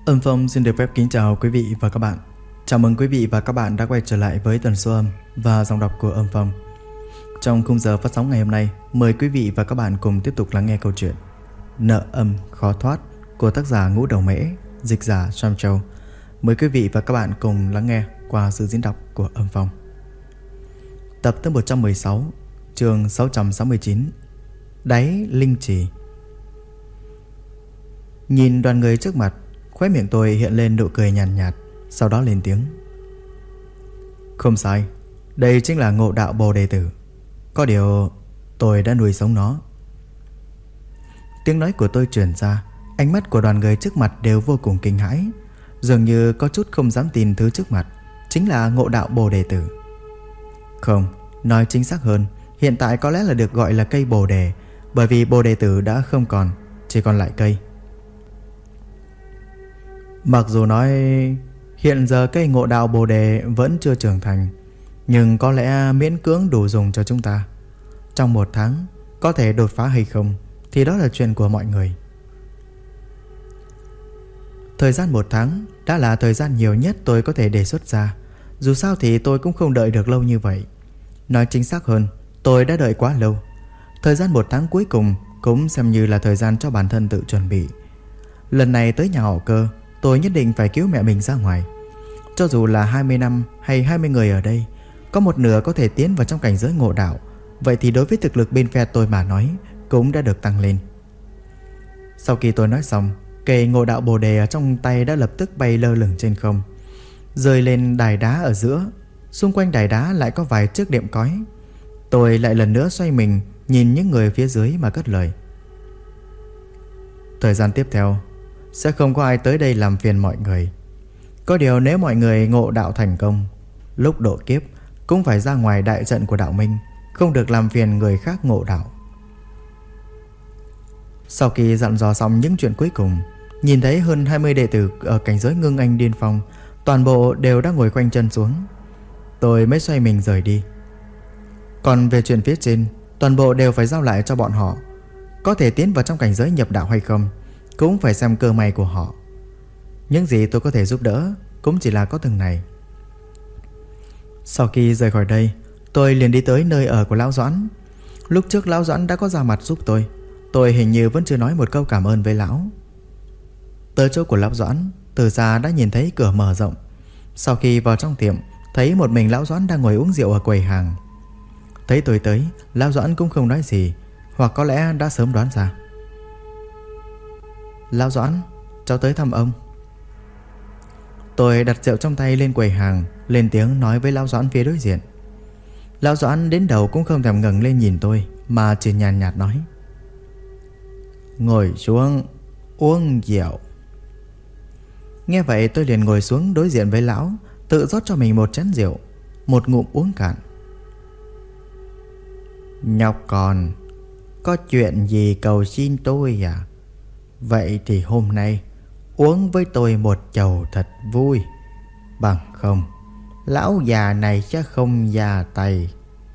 Âm Phong xin được phép kính chào quý vị và các bạn. Chào mừng quý vị và các bạn đã quay trở lại với tần số âm và giọng đọc của Âm Phong. Trong khung giờ phát sóng ngày hôm nay, mời quý vị và các bạn cùng tiếp tục lắng nghe câu chuyện Nợ âm khó thoát của tác giả Ngũ Đầu Mễ, dịch giả Sam Châu. Mời quý vị và các bạn cùng lắng nghe qua sự diễn đọc của Âm Phong. Tập thứ 116, chương 669, Đáy Linh Trì. Nhìn đoàn người trước mặt, khóe miệng tôi hiện lên nụ cười nhàn nhạt, sau đó lên tiếng. Không sai, đây chính là Ngộ Đạo Bồ Đề Tử. Có điều tôi đã nuôi sống nó. Tiếng nói của tôi truyền ra, ánh mắt của đoàn người trước mặt đều vô cùng kinh hãi, dường như có chút không dám tin thứ trước mặt chính là Ngộ Đạo Bồ Đề Tử. Không, nói chính xác hơn, hiện tại có lẽ là được gọi là cây Bồ Đề, bởi vì Bồ Đề Tử đã không còn, chỉ còn lại cây. Mặc dù nói hiện giờ cây Ngộ Đạo Bồ Đề vẫn chưa trưởng thành, nhưng có lẽ miễn cưỡng đủ dùng cho chúng ta. Trong 1 tháng có thể đột phá hay không thì đó là chuyện của mọi người. Thời gian 1 tháng đã là thời gian nhiều nhất tôi có thể đề xuất ra. Dù sao thì tôi cũng không đợi được lâu như vậy. Nói chính xác hơn, tôi đã đợi quá lâu. Thời gian 1 tháng cuối cùng cũng xem như là thời gian cho bản thân tự chuẩn bị. Lần này tới nhà họ Cơ, tôi nhất định phải cứu mẹ mình ra ngoài. Cho dù là 20 năm hay 20 người ở đây, có một nửa có thể tiến vào trong cảnh giới ngộ đạo, vậy thì đối với thực lực bên phe tôi mà nói cũng đã được tăng lên. Sau khi tôi nói xong, cây Ngộ Đạo Bồ Đề ở trong tay đã lập tức bay lơ lửng trên không, rơi lên đài đá ở giữa. Xung quanh đài đá lại có vài chiếc đệm cói. Tôi lại lần nữa xoay mình nhìn những người phía dưới mà cất lời. Thời gian tiếp theo sẽ không có ai tới đây làm phiền mọi người. Có điều nếu mọi người ngộ đạo thành công, lúc độ kiếp cũng phải ra ngoài đại trận của đạo minh, không được làm phiền người khác ngộ đạo. Sau khi dặn dò xong những chuyện cuối cùng, nhìn thấy hơn 20 đệ tử ở cảnh giới ngưng anh điên phong, toàn bộ đều đã ngồi quanh chân xuống, tôi mới xoay mình rời đi. Còn về chuyện phía trên, toàn bộ đều phải giao lại cho bọn họ. Có thể tiến vào trong cảnh giới nhập đạo hay không cũng phải xem cơ may của họ. Những gì tôi có thể giúp đỡ cũng chỉ là có từng này. Sau khi rời khỏi đây, tôi liền đi tới nơi ở của Lão Doãn. Lúc trước Lão Doãn đã có ra mặt giúp tôi hình như vẫn chưa nói một câu cảm ơn với lão. Tới chỗ của Lão Doãn, từ xa đã nhìn thấy cửa mở rộng. Sau khi vào trong tiệm, thấy một mình Lão Doãn đang ngồi uống rượu ở quầy hàng. Thấy tôi tới, Lão Doãn cũng không nói gì, hoặc có lẽ đã sớm đoán ra. Lão Doãn, cháu tới thăm ông. Tôi đặt rượu trong tay lên quầy hàng, lên tiếng nói với Lão Doãn phía đối diện. Lão Doãn đến đầu cũng không thèm ngẩng lên nhìn tôi, mà chỉ nhàn nhạt nói. Ngồi xuống, uống rượu. Nghe vậy tôi liền ngồi xuống đối diện với lão, tự rót cho mình một chén rượu, một ngụm uống cạn. Nhóc con, có chuyện gì cầu xin tôi à? Vậy thì hôm nay uống với tôi một chầu thật vui, bằng không lão già này sẽ không ra tay.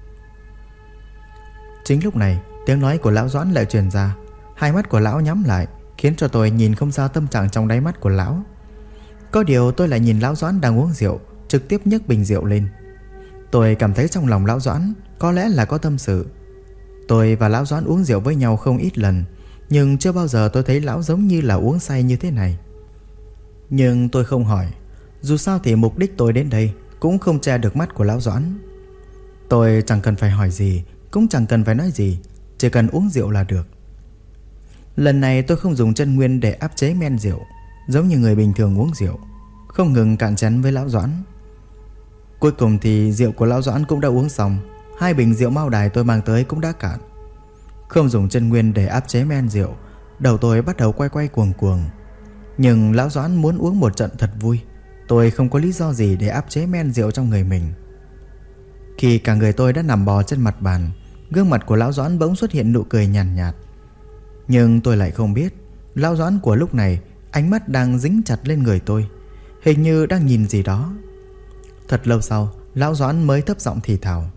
Chính lúc này, tiếng nói của Lão Doãn lại truyền ra. Hai mắt của lão nhắm lại, khiến cho tôi nhìn không ra tâm trạng trong đáy mắt của lão. Có điều tôi lại nhìn Lão Doãn đang uống rượu, trực tiếp nhấc bình rượu lên. Tôi cảm thấy trong lòng Lão Doãn có lẽ là có tâm sự. Tôi và Lão Doãn uống rượu với nhau không ít lần, nhưng chưa bao giờ tôi thấy lão giống như là uống say như thế này. Nhưng tôi không hỏi, dù sao thì mục đích tôi đến đây cũng không che được mắt của Lão Doãn. Tôi chẳng cần phải hỏi gì, cũng chẳng cần phải nói gì, chỉ cần uống rượu là được. Lần này tôi không dùng chân nguyên để áp chế men rượu, giống như người bình thường uống rượu, không ngừng cạn chén với Lão Doãn. Cuối cùng thì rượu của Lão Doãn cũng đã uống xong. 2 bình rượu Mao Đài tôi mang tới cũng đã cạn. Không dùng chân nguyên để áp chế men rượu, đầu tôi bắt đầu quay quay cuồng cuồng. Nhưng Lão Doãn muốn uống một trận thật vui, tôi không có lý do gì để áp chế men rượu trong người mình. Khi cả người tôi đã nằm bò trên mặt bàn, gương mặt của Lão Doãn bỗng xuất hiện nụ cười nhàn nhạt. Nhưng tôi lại không biết Lão Doãn của lúc này ánh mắt đang dính chặt lên người tôi, hình như đang nhìn gì đó. Thật lâu sau, Lão Doãn mới thấp giọng thì thào.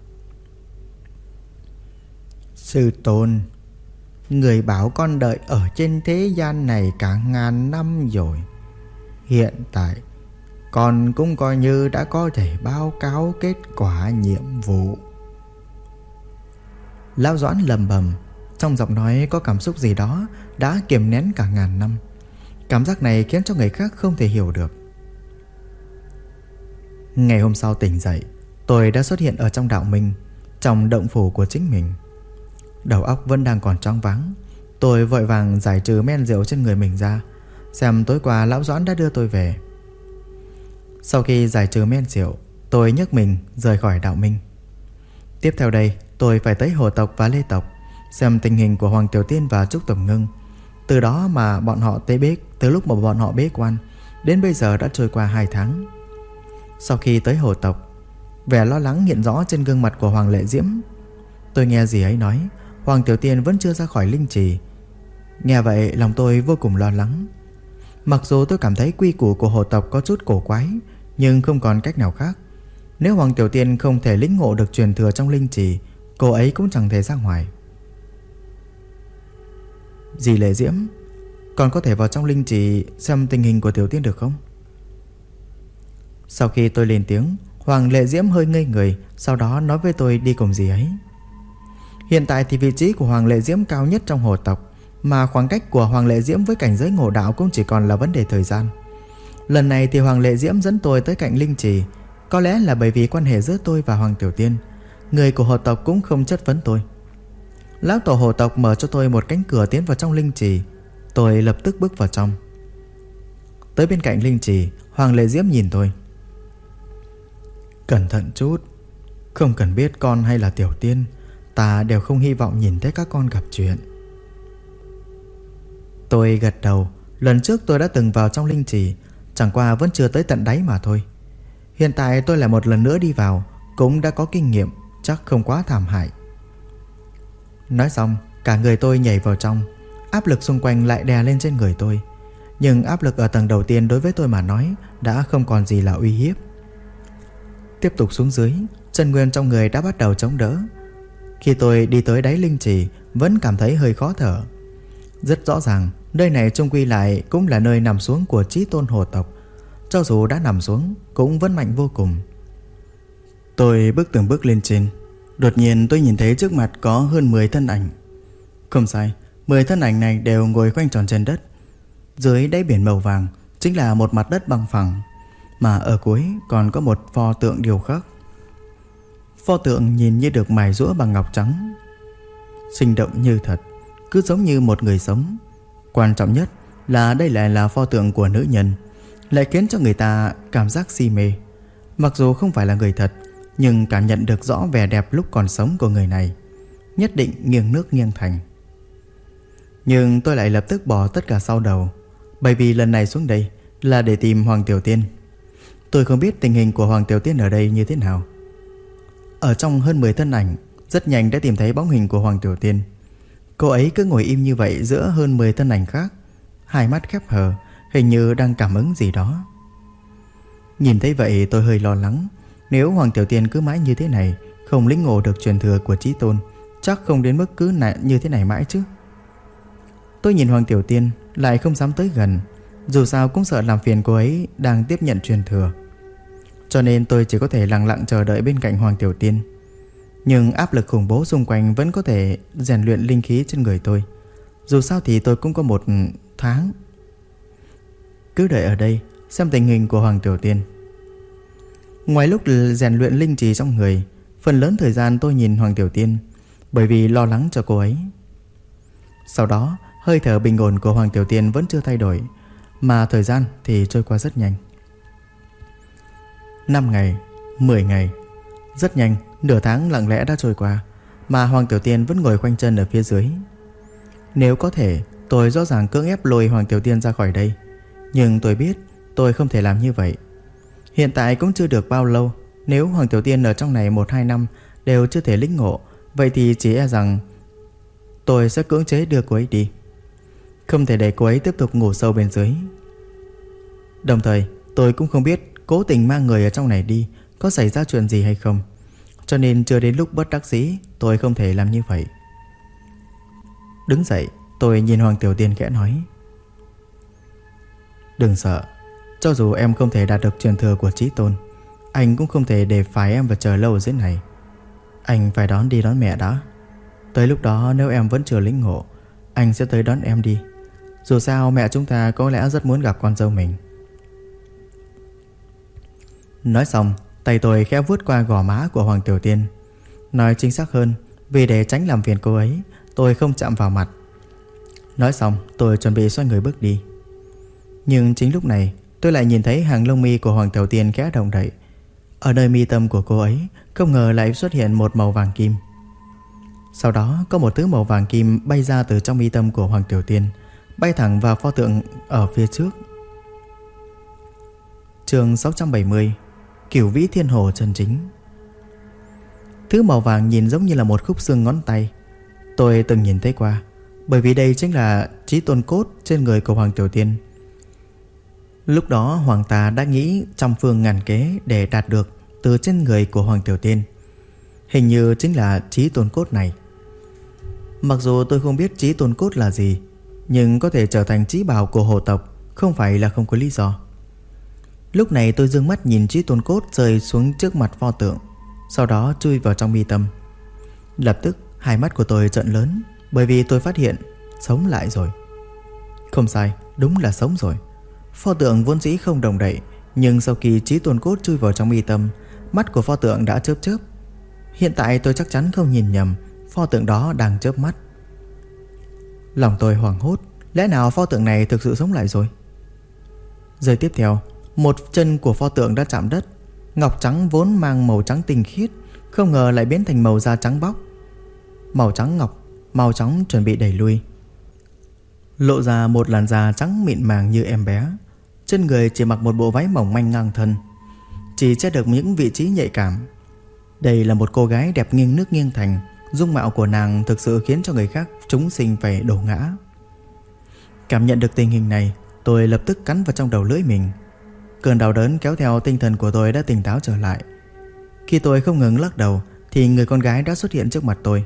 Sư tôn, người bảo con đợi ở trên thế gian này cả ngàn năm rồi, Hiện tại con cũng coi như đã có thể báo cáo kết quả nhiệm vụ. Lão Doãn lầm bầm, trong giọng nói có cảm xúc gì đó đã kiềm nén cả ngàn năm. Cảm giác này khiến cho người khác không thể hiểu được. Ngày hôm sau tỉnh dậy, tôi đã xuất hiện ở trong đạo minh, trong động phủ của chính mình. Đầu óc vẫn đang còn choáng váng. Tôi vội vàng giải trừ men rượu trên người mình ra, xem tối qua Lão Doãn đã đưa tôi về. Sau khi giải trừ men rượu, tôi nhấc mình rời khỏi đạo minh. Tiếp theo đây, tôi phải tới Hồ tộc và Lê tộc, xem tình hình của Hoàng Tiểu Tiên và Trúc Tầm Ngưng. Từ đó mà bọn họ từ lúc mà bọn họ bế quan đến bây giờ đã trôi qua 2 tháng. Sau khi tới Hồ tộc, vẻ lo lắng hiện rõ trên gương mặt của Hoàng Lệ Diễm. Tôi nghe dì ấy nói Hoàng Tiểu Tiên vẫn chưa ra khỏi linh trì. Nghe vậy lòng tôi vô cùng lo lắng. Mặc dù tôi cảm thấy quy củ của Hồ tộc có chút cổ quái, nhưng không còn cách nào khác. Nếu Hoàng Tiểu Tiên không thể lĩnh ngộ được truyền thừa trong linh trì, cô ấy cũng chẳng thể ra ngoài. Dì Lệ Diễm, còn có thể vào trong linh trì xem tình hình của Tiểu Tiên được không? Sau khi tôi lên tiếng, Hoàng Lệ Diễm hơi ngây người, sau đó nói với tôi đi cùng dì ấy. Hiện tại thì vị trí của Hoàng Lệ Diễm cao nhất trong Hồ tộc, mà khoảng cách của Hoàng Lệ Diễm với cảnh giới ngộ đạo cũng chỉ còn là vấn đề thời gian. Lần này thì Hoàng Lệ Diễm dẫn tôi tới cạnh linh trì, có lẽ là bởi vì quan hệ giữa tôi và Hoàng Tiểu Tiên. Người của Hồ tộc cũng không chất vấn tôi. Lão tổ Hồ tộc mở cho tôi một cánh cửa tiến vào trong linh trì. Tôi lập tức bước vào trong. Tới bên cạnh linh trì, Hoàng Lệ Diễm nhìn tôi. Cẩn thận chút, không cần biết con hay là Tiểu Tiên, ta đều không hy vọng nhìn thấy các con gặp chuyện. Tôi gật đầu. Lần trước tôi đã từng vào trong linh trì, chẳng qua vẫn chưa tới tận đáy mà thôi. Hiện tại tôi lại một lần nữa đi vào, cũng đã có kinh nghiệm, chắc không quá thảm hại. Nói xong, cả người tôi nhảy vào trong. Áp lực xung quanh lại đè lên trên người tôi. Nhưng áp lực ở tầng đầu tiên đối với tôi mà nói đã không còn gì là uy hiếp. Tiếp tục xuống dưới, chân nguyên trong người đã bắt đầu chống đỡ. Khi tôi đi tới đáy linh trì, vẫn cảm thấy hơi khó thở. Rất rõ ràng, nơi này chung quy lại cũng là nơi nằm xuống của chí tôn Hồ tộc. Cho dù đã nằm xuống, cũng vẫn mạnh vô cùng. Tôi bước từng bước lên trên. Đột nhiên tôi nhìn thấy trước mặt có hơn 10 thân ảnh. Không sai, 10 thân ảnh này đều ngồi khoanh tròn trên đất. Dưới đáy biển màu vàng chính là một mặt đất bằng phẳng, mà ở cuối còn có một pho tượng điêu khắc. Pho tượng nhìn như được mài giũa bằng ngọc trắng, sinh động như thật, cứ giống như một người sống. Quan trọng nhất là đây lại là pho tượng của nữ nhân, lại khiến cho người ta cảm giác si mê. Mặc dù không phải là người thật, nhưng cảm nhận được rõ vẻ đẹp lúc còn sống của người này, nhất định nghiêng nước nghiêng thành. Nhưng tôi lại lập tức bỏ tất cả sau đầu, bởi vì lần này xuống đây là để tìm Hoàng Tiểu Tiên. Tôi không biết tình hình của Hoàng Tiểu Tiên ở đây như thế nào. Ở trong hơn 10 thân ảnh, rất nhanh đã tìm thấy bóng hình của Hoàng Tiểu Tiên. Cô ấy cứ ngồi im như vậy giữa hơn 10 thân ảnh khác, hai mắt khép hờ, hình như đang cảm ứng gì đó. Nhìn thấy vậy tôi hơi lo lắng. Nếu Hoàng Tiểu Tiên cứ mãi như thế này, không lĩnh ngộ được truyền thừa của chí tôn, chắc không đến mức cứ như thế này mãi chứ. Tôi nhìn Hoàng Tiểu Tiên lại không dám tới gần, dù sao cũng sợ làm phiền cô ấy đang tiếp nhận truyền thừa. Cho nên tôi chỉ có thể lặng lặng chờ đợi bên cạnh Hoàng Tiểu Tiên. Nhưng áp lực khủng bố xung quanh vẫn có thể rèn luyện linh khí trên người tôi. Dù sao thì tôi cũng có 1 tháng. Cứ đợi ở đây xem tình hình của Hoàng Tiểu Tiên. Ngoài lúc rèn luyện linh trì trong người, phần lớn thời gian tôi nhìn Hoàng Tiểu Tiên, bởi vì lo lắng cho cô ấy. Sau đó hơi thở bình ổn của Hoàng Tiểu Tiên vẫn chưa thay đổi, mà thời gian thì trôi qua rất nhanh. 5 ngày, 10 ngày. Rất nhanh, nửa tháng lặng lẽ đã trôi qua, mà Hoàng Tiểu Tiên vẫn ngồi khoanh chân ở phía dưới. Nếu có thể, tôi rõ ràng cưỡng ép lôi Hoàng Tiểu Tiên ra khỏi đây, nhưng tôi biết tôi không thể làm như vậy. Hiện tại cũng chưa được bao lâu. Nếu Hoàng Tiểu Tiên ở trong này 1-2 năm đều chưa thể lĩnh ngộ, vậy thì chỉ e rằng tôi sẽ cưỡng chế đưa cô ấy đi, không thể để cô ấy tiếp tục ngủ sâu bên dưới. Đồng thời tôi cũng không biết cố tình mang người ở trong này đi có xảy ra chuyện gì hay không, cho nên chưa đến lúc bất đắc dĩ tôi không thể làm như vậy. Đứng dậy, tôi nhìn Hoàng Tiểu Tiên khẽ nói: Đừng sợ, Cho dù em không thể đạt được truyền thừa của Chí Tôn, anh cũng không thể để phải em và chờ lâu ở dưới này. Anh phải đón đi đón mẹ đã. Tới lúc đó nếu em vẫn chưa lĩnh ngộ, anh sẽ tới đón em đi. Dù sao mẹ chúng ta có lẽ rất muốn gặp con dâu mình. Nói xong, tay tôi khẽ vuốt qua gò má của Hoàng Tiểu Tiên. Nói chính xác hơn, vì để tránh làm phiền cô ấy, tôi không chạm vào mặt. Nói xong, tôi chuẩn bị xoay người bước đi. Nhưng chính lúc này, tôi lại nhìn thấy hàng lông mi của Hoàng Tiểu Tiên khẽ động đậy. Ở nơi mi tâm của cô ấy, không ngờ lại xuất hiện một màu vàng kim. Sau đó có một thứ màu vàng kim bay ra từ trong mi tâm của Hoàng Tiểu Tiên, bay thẳng vào pho tượng ở phía trước. Chương 670, Cửu Vĩ Thiên Hồ chân chính. Thứ màu vàng nhìn giống như là một khúc xương ngón tay. Tôi từng nhìn thấy qua, bởi vì đây chính là Chí Tôn cốt trên người của Hoàng Tiểu Tiên. Lúc đó Hoàng ta đã nghĩ trăm phương ngàn kế để đạt được từ trên người của Hoàng Tiểu Tiên. Hình như chính là Chí Tôn cốt này. Mặc dù tôi không biết Chí Tôn cốt là gì, nhưng có thể trở thành chí bảo của hồ tộc không phải là không có lý do. Lúc này tôi dương mắt nhìn Chí Tôn cốt rơi xuống trước mặt pho tượng, sau đó chui vào trong mi tâm. Lập tức hai mắt của tôi trợn lớn, bởi vì tôi phát hiện sống lại rồi. Không sai, đúng là sống rồi. Pho tượng vốn dĩ không động đậy, nhưng sau khi Chí Tôn cốt chui vào trong mi tâm, mắt của pho tượng đã chớp chớp. Hiện tại tôi chắc chắn không nhìn nhầm, pho tượng đó đang chớp mắt. Lòng tôi hoảng hốt, lẽ nào pho tượng này thực sự sống lại rồi? Giây tiếp theo, một chân của pho tượng đã chạm đất. Ngọc trắng vốn mang màu trắng tinh khiết, không ngờ lại biến thành màu da trắng bóc. Màu trắng ngọc mau chóng chuẩn bị đẩy lui, lộ ra một làn da trắng mịn màng như em bé. Trên người chỉ mặc một bộ váy mỏng manh ngang thân, chỉ che được những vị trí nhạy cảm. Đây là một cô gái đẹp nghiêng nước nghiêng thành. Dung mạo của nàng thực sự khiến cho người khác chúng sinh phải đổ ngã. Cảm nhận được tình hình này, tôi lập tức cắn vào trong đầu lưỡi mình. Cơn đau đớn kéo theo tinh thần của tôi đã tỉnh táo trở lại. Khi tôi không ngừng lắc đầu thì người con gái đã xuất hiện trước mặt tôi.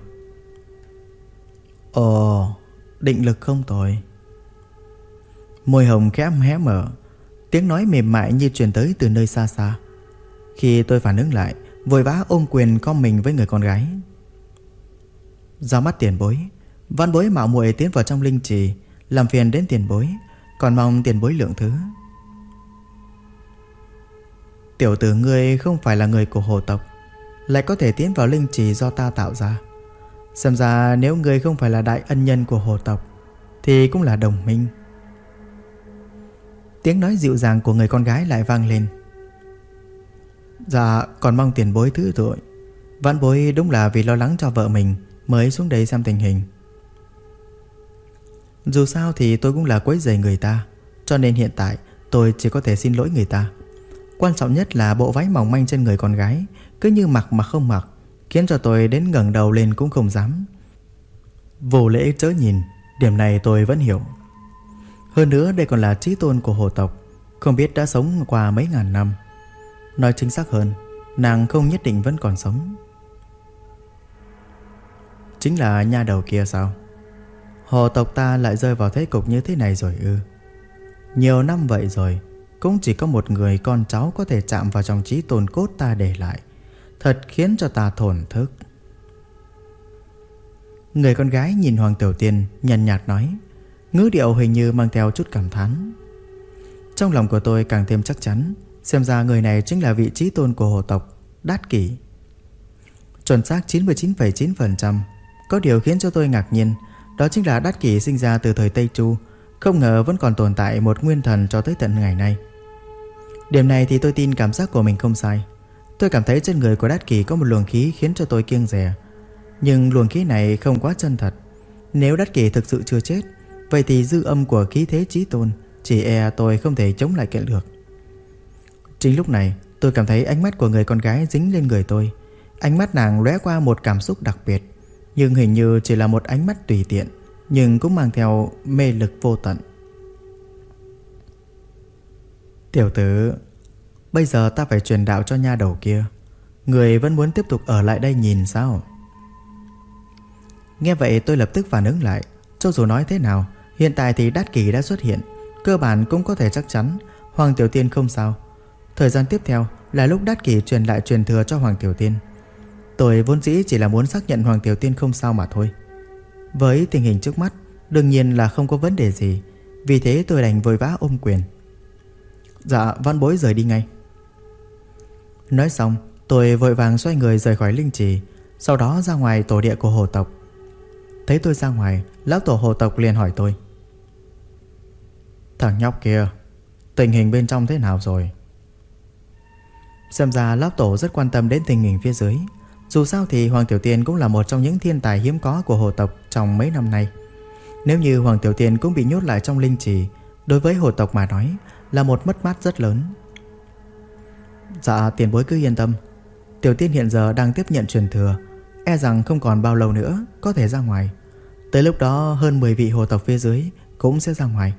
Ồ, định lực không tồi. Môi hồng khẽ hé mở, tiếng nói mềm mại như truyền tới từ nơi xa xa. Khi tôi phản ứng lại, vội vã ôm quyền con mình với người con gái. Ra mắt tiền bối, văn bối mạo muội tiến vào trong linh trì, làm phiền đến tiền bối, còn mong tiền bối lượng thứ. Tiểu tử ngươi không phải là người của hồ tộc, lại có thể tiến vào linh trì do ta tạo ra. Xem ra nếu ngươi không phải là đại ân nhân của hồ tộc thì cũng là đồng minh. Tiếng nói dịu dàng của người con gái lại vang lên. Dạ, còn mong tiền bối thứ tội. Văn bối đúng là vì lo lắng cho vợ mình mới xuống đây xem tình hình. Dù sao thì tôi cũng là quấy rầy người ta, cho nên hiện tại tôi chỉ có thể xin lỗi người ta. Quan trọng nhất là bộ váy mỏng manh trên người con gái cứ như mặc mà không mặc, khiến cho tôi đến ngẩng đầu lên cũng không dám. Vô lễ chớ nhìn, điểm này tôi vẫn hiểu. Hơn nữa đây còn là chí tôn của hồ tộc, không biết đã sống qua mấy ngàn năm. Nói chính xác hơn, nàng không nhất định vẫn còn sống. Chính là nha đầu kia sao? Hồ tộc ta lại rơi vào thế cục như thế này rồi ư? Nhiều năm vậy rồi, cũng chỉ có một người con cháu có thể chạm vào trong chí tôn cốt ta để lại. Thật khiến cho ta thổn thức. Người con gái nhìn Hoàng Tiểu Tiên nhàn nhạt nói, ngữ điệu hình như mang theo chút cảm thán. Trong lòng của tôi càng thêm chắc chắn, xem ra người này chính là vị chí tôn của hồ tộc, Đát Kỷ. Chuẩn xác 99,9%. Có điều khiến cho tôi ngạc nhiên, đó chính là Đát Kỷ sinh ra từ thời Tây Chu, không ngờ vẫn còn tồn tại một nguyên thần cho tới tận ngày nay. Điểm này thì tôi tin cảm giác của mình không sai. Tôi cảm thấy trên người của Đát Kỷ có một luồng khí khiến cho tôi kiêng dè. Nhưng luồng khí này không quá chân thật. Nếu Đát Kỷ thực sự chưa chết, vậy thì dư âm của khí thế chí tôn chỉ e tôi không thể chống lại kiện được. Chính lúc này tôi cảm thấy ánh mắt của người con gái dính lên người tôi. Ánh mắt nàng lóe qua một cảm xúc đặc biệt, nhưng hình như chỉ là một ánh mắt tùy tiện, nhưng cũng mang theo mê lực vô tận. Tiểu tử, bây giờ ta phải truyền đạo cho nha đầu kia. Người vẫn muốn tiếp tục ở lại đây nhìn sao? Nghe vậy tôi lập tức phản ứng lại. Cho dù nói thế nào, hiện tại thì Đát Kỷ đã xuất hiện, cơ bản cũng có thể chắc chắn Hoàng Tiểu Tiên không sao. Thời gian tiếp theo là lúc Đát Kỷ truyền lại truyền thừa cho Hoàng Tiểu Tiên. Tôi vốn dĩ chỉ là muốn xác nhận Hoàng Tiểu Tiên không sao mà thôi. Với tình hình trước mắt, đương nhiên là không có vấn đề gì. Vì thế tôi đành vội vã ôm quyền. Dạ, văn bối rời đi ngay. Nói xong, tôi vội vàng xoay người rời khỏi linh trì, sau đó ra ngoài tổ địa của hồ tộc. Thấy tôi ra ngoài, lão tổ hồ tộc liền hỏi tôi: Thằng nhóc kia, tình hình bên trong thế nào rồi? Xem ra lão tổ rất quan tâm đến tình hình phía dưới. Dù sao thì Hoàng Tiểu Tiên cũng là một trong những thiên tài hiếm có của hồ tộc trong mấy năm nay. Nếu như Hoàng Tiểu Tiên cũng bị nhốt lại trong linh trì, đối với hồ tộc mà nói là một mất mát rất lớn. Dạ, tiền bối cứ yên tâm. Tiểu Tiên hiện giờ đang tiếp nhận truyền thừa, e rằng không còn bao lâu nữa có thể ra ngoài. Tới lúc đó hơn 10 vị hồ tộc phía dưới cũng sẽ ra ngoài.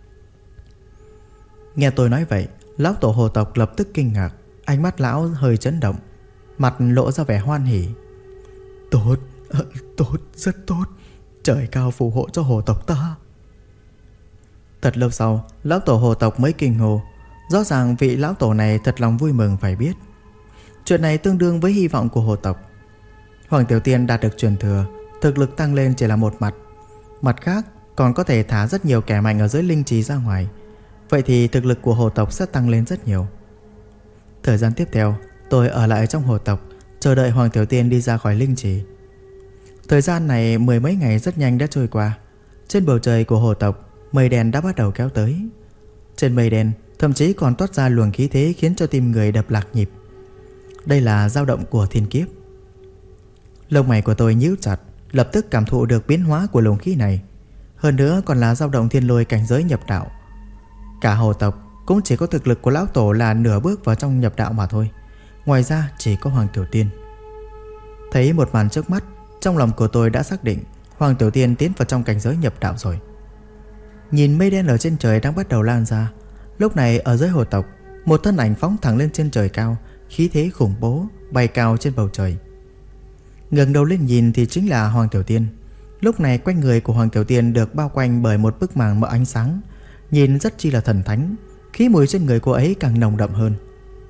Nghe tôi nói vậy, lão tổ hồ tộc lập tức kinh ngạc, ánh mắt lão hơi chấn động, mặt lộ ra vẻ hoan hỉ. Tốt, tốt, rất tốt. Trời cao phù hộ cho hồ tộc ta. Thật lâu sau, lão tổ hồ tộc mới kinh hô. Rõ ràng vị lão tổ này thật lòng vui mừng phải biết. Chuyện này tương đương với hy vọng của hồ tộc. Hoàng Tiểu Tiên đạt được truyền thừa, thực lực tăng lên chỉ là một mặt. Mặt khác còn có thể thả rất nhiều kẻ mạnh ở dưới linh trì ra ngoài. Vậy thì thực lực của hồ tộc sẽ tăng lên rất nhiều. Thời gian tiếp theo, tôi ở lại trong hồ tộc, chờ đợi Hoàng Tiểu Tiên đi ra khỏi linh trì. Thời gian này 10 mấy ngày rất nhanh đã trôi qua. Trên bầu trời của hồ tộc, mây đen đã bắt đầu kéo tới. Trên mây đen thậm chí còn toát ra luồng khí thế khiến cho tim người đập lạc nhịp. Đây là dao động của thiên kiếp. Lông mày của tôi nhíu chặt, lập tức cảm thụ được biến hóa của luồng khí này. Hơn nữa còn là dao động thiên lôi cảnh giới nhập đạo. Cả hồ tộc cũng chỉ có thực lực của lão tổ là nửa bước vào trong nhập đạo mà thôi. Ngoài ra chỉ có Hoàng Tiểu Tiên. Thấy một màn trước mắt, trong lòng của tôi đã xác định Hoàng Tiểu Tiên tiến vào trong cảnh giới nhập đạo rồi. Nhìn mây đen ở trên trời đang bắt đầu lan ra. Lúc này ở dưới hồ tộc, một thân ảnh phóng thẳng lên trên trời cao, khí thế khủng bố bay cao trên bầu trời. Ngẩng đầu lên nhìn thì chính là Hoàng Tiểu Tiên. Lúc này quanh người của Hoàng Tiểu Tiên được bao quanh bởi một bức màng mờ ánh sáng, nhìn rất chi là thần thánh. Khí mùi trên người cô ấy càng nồng đậm hơn.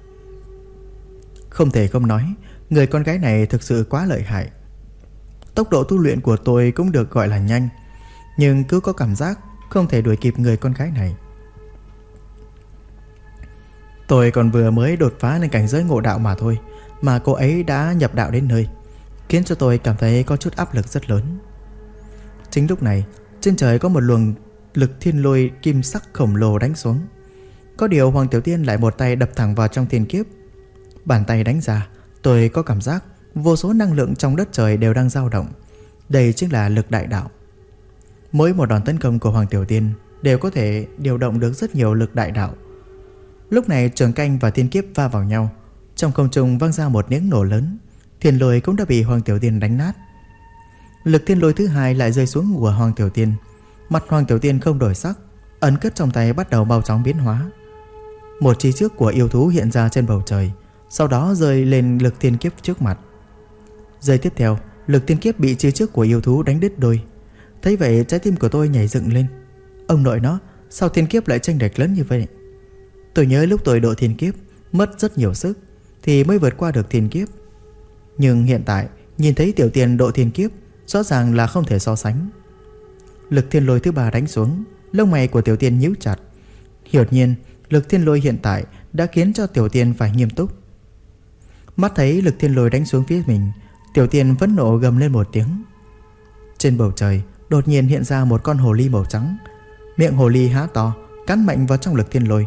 Không thể không nói, người con gái này thực sự quá lợi hại. Tốc độ tu luyện của tôi cũng được gọi là nhanh, nhưng cứ có cảm giác không thể đuổi kịp người con gái này. Tôi còn vừa mới đột phá lên cảnh giới ngộ đạo mà thôi, mà cô ấy đã nhập đạo đến nơi, khiến cho tôi cảm thấy có chút áp lực rất lớn. Chính lúc này, trên trời có một luồng lực thiên lôi kim sắc khổng lồ đánh xuống. Có điều Hoàng Tiểu Tiên lại một tay đập thẳng vào trong thiên kiếp. Bàn tay đánh ra, tôi có cảm giác vô số năng lượng trong đất trời đều đang dao động. Đây chính là lực đại đạo. Mỗi một đòn tấn công của Hoàng Tiểu Tiên đều có thể điều động được rất nhiều lực đại đạo. Lúc này trường canh và thiên kiếp va vào nhau, trong không trung vang ra một tiếng nổ lớn. Thiên lôi cũng đã bị Hoàng Tiểu Tiên đánh nát. Lực thiên lôi thứ hai lại rơi xuống của Hoàng Tiểu Tiên. Mặt Hoàng Tiểu Tiên không đổi sắc, ấn cất trong tay bắt đầu mau chóng biến hóa. Một chi trước của yêu thú hiện ra trên bầu trời, sau đó rơi lên lực thiên kiếp trước mặt. Giây tiếp theo, lực thiên kiếp bị chi trước của yêu thú đánh đứt đôi. Thấy vậy trái tim của tôi nhảy dựng lên. Ông nội nó, sao thiên kiếp lại chênh lệch lớn như vậy? Tôi nhớ lúc tôi độ thiên kiếp mất rất nhiều sức thì mới vượt qua được thiên kiếp. Nhưng hiện tại nhìn thấy Tiểu Tiên độ thiên kiếp, rõ ràng là không thể so sánh. Lực thiên lôi thứ ba đánh xuống, lông mày của Tiểu Tiên nhíu chặt. Hiển nhiên lực thiên lôi hiện tại đã khiến cho Tiểu Tiên phải nghiêm túc. Mắt thấy lực thiên lôi đánh xuống phía mình, Tiểu Tiên phẫn nộ gầm lên một tiếng. Trên bầu trời đột nhiên hiện ra một con hồ ly màu trắng. Miệng hồ ly há to, cắn mạnh vào trong lực thiên lôi.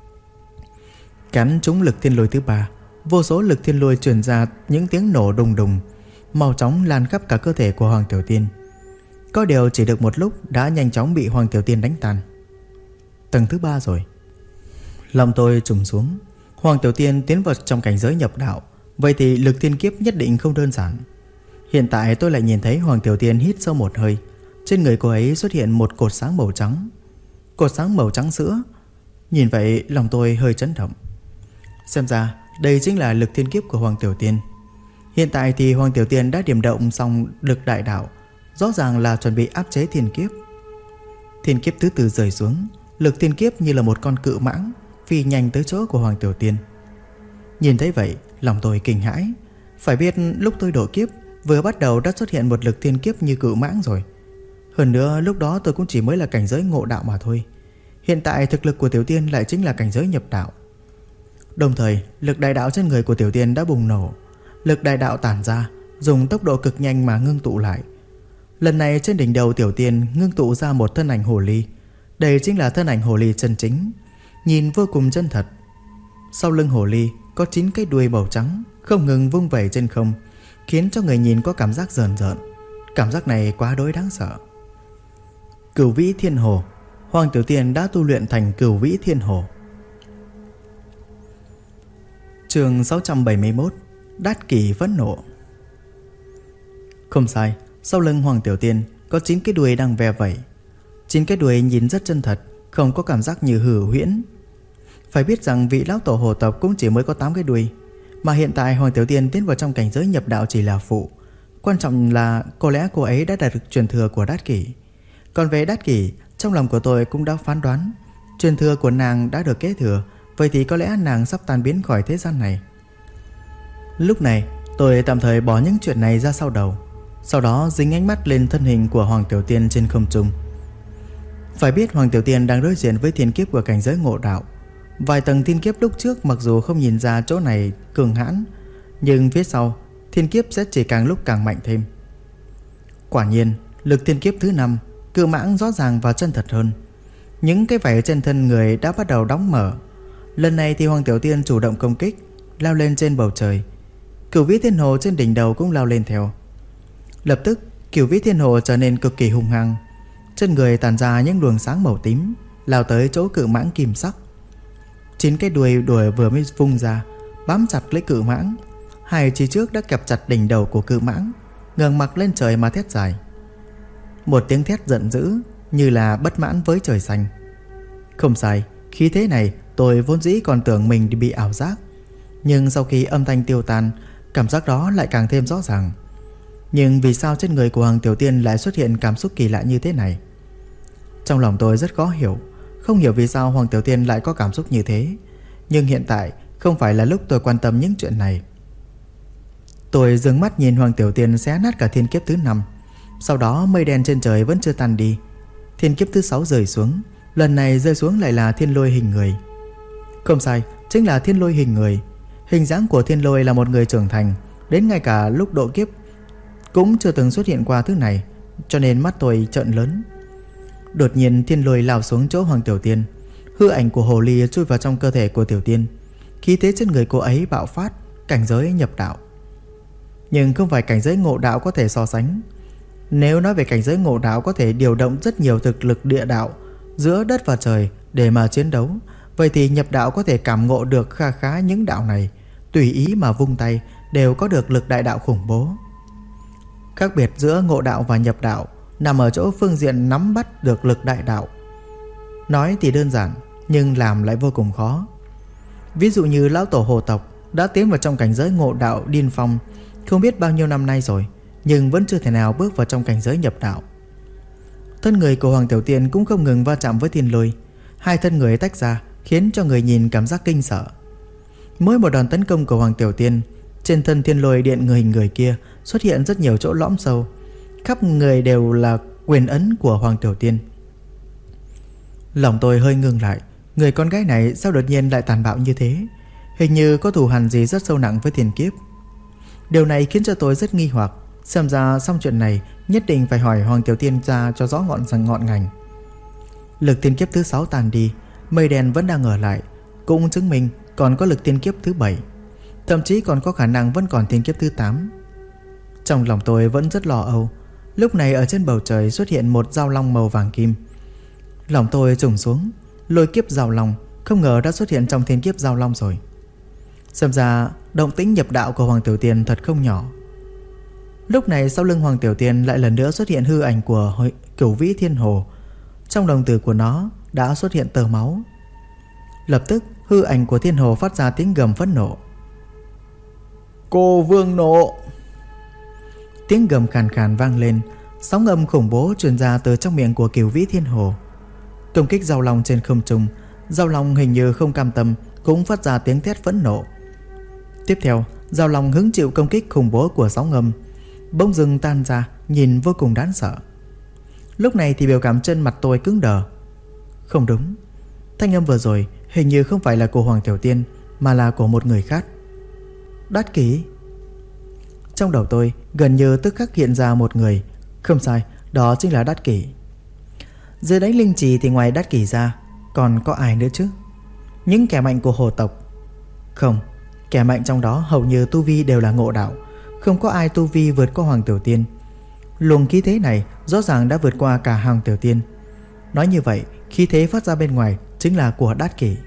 Cắn trúng lực thiên lôi thứ ba, vô số lực thiên lôi truyền ra những tiếng nổ đùng đùng, mau chóng lan khắp cả cơ thể của Hoàng Tiểu Tiên. Có điều chỉ được một lúc đã nhanh chóng bị Hoàng Tiểu Tiên đánh tan. Tầng thứ ba rồi. Lòng tôi trùng xuống. Hoàng Tiểu Tiên tiến vào trong cảnh giới nhập đạo, vậy thì lực thiên kiếp nhất định không đơn giản. Hiện tại tôi lại nhìn thấy Hoàng Tiểu Tiên hít sâu một hơi. Trên người cô ấy xuất hiện một cột sáng màu trắng. Cột sáng màu trắng sữa. Nhìn vậy lòng tôi hơi chấn động. Xem ra đây chính là lực thiên kiếp của Hoàng Tiểu Tiên. Hiện tại thì Hoàng Tiểu Tiên đã điểm động xong lực đại đạo, rõ ràng là chuẩn bị áp chế thiên kiếp. Thiên kiếp thứ tư rơi xuống, lực thiên kiếp như là một con cự mãng phi nhanh tới chỗ của Hoàng Tiểu Tiên. Nhìn thấy vậy, lòng tôi kinh hãi. Phải biết lúc tôi độ kiếp vừa bắt đầu đã xuất hiện một lực thiên kiếp như cự mãng rồi. Hơn nữa lúc đó tôi cũng chỉ mới là cảnh giới ngộ đạo mà thôi. Hiện tại thực lực của Tiểu Tiên lại chính là cảnh giới nhập đạo. Đồng thời lực đại đạo trên người của Tiểu Tiên đã bùng nổ. Lực đại đạo tản ra, dùng tốc độ cực nhanh mà ngưng tụ lại. Lần này trên đỉnh đầu Tiểu Tiên ngưng tụ ra một thân ảnh hồ ly. Đây chính là thân ảnh hồ ly chân chính, nhìn vô cùng chân thật. Sau lưng hồ ly có 9 cái đuôi màu trắng không ngừng vung vẩy trên không, khiến cho người nhìn có cảm giác rờn rợn. Cảm giác này quá đối đáng sợ. Cửu Vĩ Thiên Hồ. Hoàng Tiểu Tiên đã tu luyện thành Cửu Vĩ Thiên Hồ. Chương 671. Đát kỷ phẫn nộ. Không sai, sau lưng Hoàng Tiểu Tiên có 9 cái đuôi đang ve vẩy. 9 cái đuôi nhìn rất chân thật, không có cảm giác như hư huyễn. Phải biết rằng vị lão tổ hồ tộc cũng chỉ mới có 8 cái đuôi, mà hiện tại Hoàng Tiểu Tiên tiến vào trong cảnh giới nhập đạo chỉ là phụ. Quan trọng là có lẽ cô ấy đã đạt được truyền thừa của Đát Kỷ. Còn về Đát Kỷ, trong lòng của tôi cũng đã phán đoán truyền thừa của nàng đã được kế thừa. Vậy thì có lẽ nàng sắp tan biến khỏi thế gian này. Lúc này tôi tạm thời bỏ những chuyện này ra sau đầu, sau đó dính ánh mắt lên thân hình của Hoàng Tiểu Tiên trên không trung. Phải biết Hoàng Tiểu Tiên đang đối diện với thiên kiếp của cảnh giới ngộ đạo. Vài tầng thiên kiếp lúc trước mặc dù không nhìn ra chỗ này cường hãn, nhưng phía sau thiên kiếp sẽ chỉ càng lúc càng mạnh thêm. Quả nhiên lực thiên kiếp thứ 5 cự mãng rõ ràng và chân thật hơn. Những cái vảy trên thân người đã bắt đầu đóng mở. Lần này thì Hoàng Tiểu Tiên chủ động công kích, lao lên trên bầu trời. Cửu Vĩ Thiên Hồ trên đỉnh đầu cũng lao lên theo. Lập tức Cửu Vĩ Thiên Hồ trở nên cực kỳ hung hăng, trên người tản ra những luồng sáng màu tím, lao tới chỗ cự mãng kim sắc. 9 cái đuôi vừa mới vung ra, bám chặt lấy cự mãng. Hai chỉ trước đã kẹp chặt đỉnh đầu của cự mãng, ngẩng mặt lên trời mà thét dài. Một tiếng thét giận dữ như là bất mãn với trời xanh. Không sai, khí thế này tôi vốn dĩ còn tưởng mình bị ảo giác, nhưng sau khi âm thanh tiêu tan, cảm giác đó lại càng thêm rõ ràng. Nhưng vì sao trên người của Hoàng Tiểu Tiên lại xuất hiện cảm xúc kỳ lạ như thế này? Trong lòng tôi rất khó hiểu, không hiểu vì sao Hoàng Tiểu Tiên lại có cảm xúc như thế. Nhưng hiện tại không phải là lúc tôi quan tâm những chuyện này. Tôi dừng mắt nhìn Hoàng Tiểu Tiên xé nát cả thiên kiếp thứ 5. Sau đó mây đen trên trời vẫn chưa tan đi. Thiên kiếp thứ 6 rơi xuống. Lần này rơi xuống lại là thiên lôi hình người. Không sai, chính là thiên lôi hình người. Hình dáng của thiên lôi là một người trưởng thành, đến ngay cả lúc độ kiếp cũng chưa từng xuất hiện qua thứ này, cho nên mắt tôi trợn lớn. Đột nhiên thiên lôi lao xuống chỗ Hoàng Tiểu Tiên. Hư ảnh của hồ ly chui vào trong cơ thể của Tiểu Tiên. Khí thế trên người cô ấy bạo phát, cảnh giới nhập đạo. Nhưng không phải cảnh giới ngộ đạo có thể so sánh. Nếu nói về cảnh giới ngộ đạo có thể điều động rất nhiều thực lực địa đạo giữa đất và trời để mà chiến đấu, vậy thì nhập đạo có thể cảm ngộ được kha khá những đạo này, tùy ý mà vung tay đều có được lực đại đạo khủng bố. Khác biệt giữa ngộ đạo và nhập đạo nằm ở chỗ phương diện nắm bắt được lực đại đạo. Nói thì đơn giản, nhưng làm lại vô cùng khó. Ví dụ như lão tổ hồ tộc đã tiến vào trong cảnh giới ngộ đạo điên phong không biết bao nhiêu năm nay rồi, nhưng vẫn chưa thể nào bước vào trong cảnh giới nhập đạo. Thân người của Hoàng Tiểu Tiên cũng không ngừng va chạm với thiên lôi. Hai thân người tách ra khiến cho người nhìn cảm giác kinh sợ. Mỗi một đòn tấn công của Hoàng Tiểu Tiên, trên thân thiên lôi điện người hình người kia xuất hiện rất nhiều chỗ lõm sâu, khắp người đều là quyền ấn của Hoàng Tiểu Tiên. Lòng tôi hơi ngưng lại. Người con gái này sao đột nhiên lại tàn bạo như thế? Hình như có thù hằn gì rất sâu nặng với thiên kiếp. Điều này khiến cho tôi rất nghi hoặc. Xem ra xong chuyện này nhất định phải hỏi Hoàng Tiểu Tiên ra cho rõ ngọn ngành. Lực thiên kiếp thứ 6 tàn đi, mây đen vẫn đang ở lại, cũng chứng minh còn có lực thiên kiếp thứ 7, thậm chí còn có khả năng vẫn còn thiên kiếp thứ 8. Trong lòng tôi vẫn rất lo âu. Lúc này ở trên bầu trời xuất hiện một dao long màu vàng kim. Lòng tôi trùng xuống. Lôi kiếp dao long không ngờ đã xuất hiện trong thiên kiếp dao long rồi. Xem ra động tĩnh nhập đạo của Hoàng Tiểu Tiên thật không nhỏ. Lúc này sau lưng Hoàng Tiểu Tiên lại lần nữa xuất hiện hư ảnh của Cửu Vĩ Thiên Hồ. Trong đồng tử của nó đã xuất hiện tơ máu. Lập tức hư ảnh của Thiên Hồ phát ra tiếng gầm phẫn nộ. Cô vương nộ! Tiếng gầm khàn khàn vang lên. Sóng âm khủng bố truyền ra từ trong miệng của Cửu Vĩ Thiên Hồ. Công kích dao long trên không trung Giao long hình như không cam tâm, cũng phát ra tiếng thét phẫn nộ. Tiếp theo, giao long hứng chịu công kích khủng bố của sóng ngầm, bỗng dưng tan ra, nhìn vô cùng đáng sợ. Lúc này thì biểu cảm trên mặt tôi cứng đờ. Không đúng, thanh âm vừa rồi hình như không phải là của Hoàng Tiểu Tiên, mà là của một người khác. Đát Kỷ. Trong đầu tôi gần như tức khắc hiện ra một người. Không sai, đó chính là Đát Kỷ. Dưới đáy linh trì thì ngoài Đát Kỷ ra còn có ai nữa chứ? Những kẻ mạnh của hồ tộc? Không, kẻ mạnh trong đó hầu như tu vi đều là ngộ đạo, không có ai tu vi vượt qua Hoàng Tiểu Tiên. Luồng khí thế này rõ ràng đã vượt qua cả Hoàng Tiểu Tiên. Nói như vậy, khí thế phát ra bên ngoài chính là của Đát Kỷ.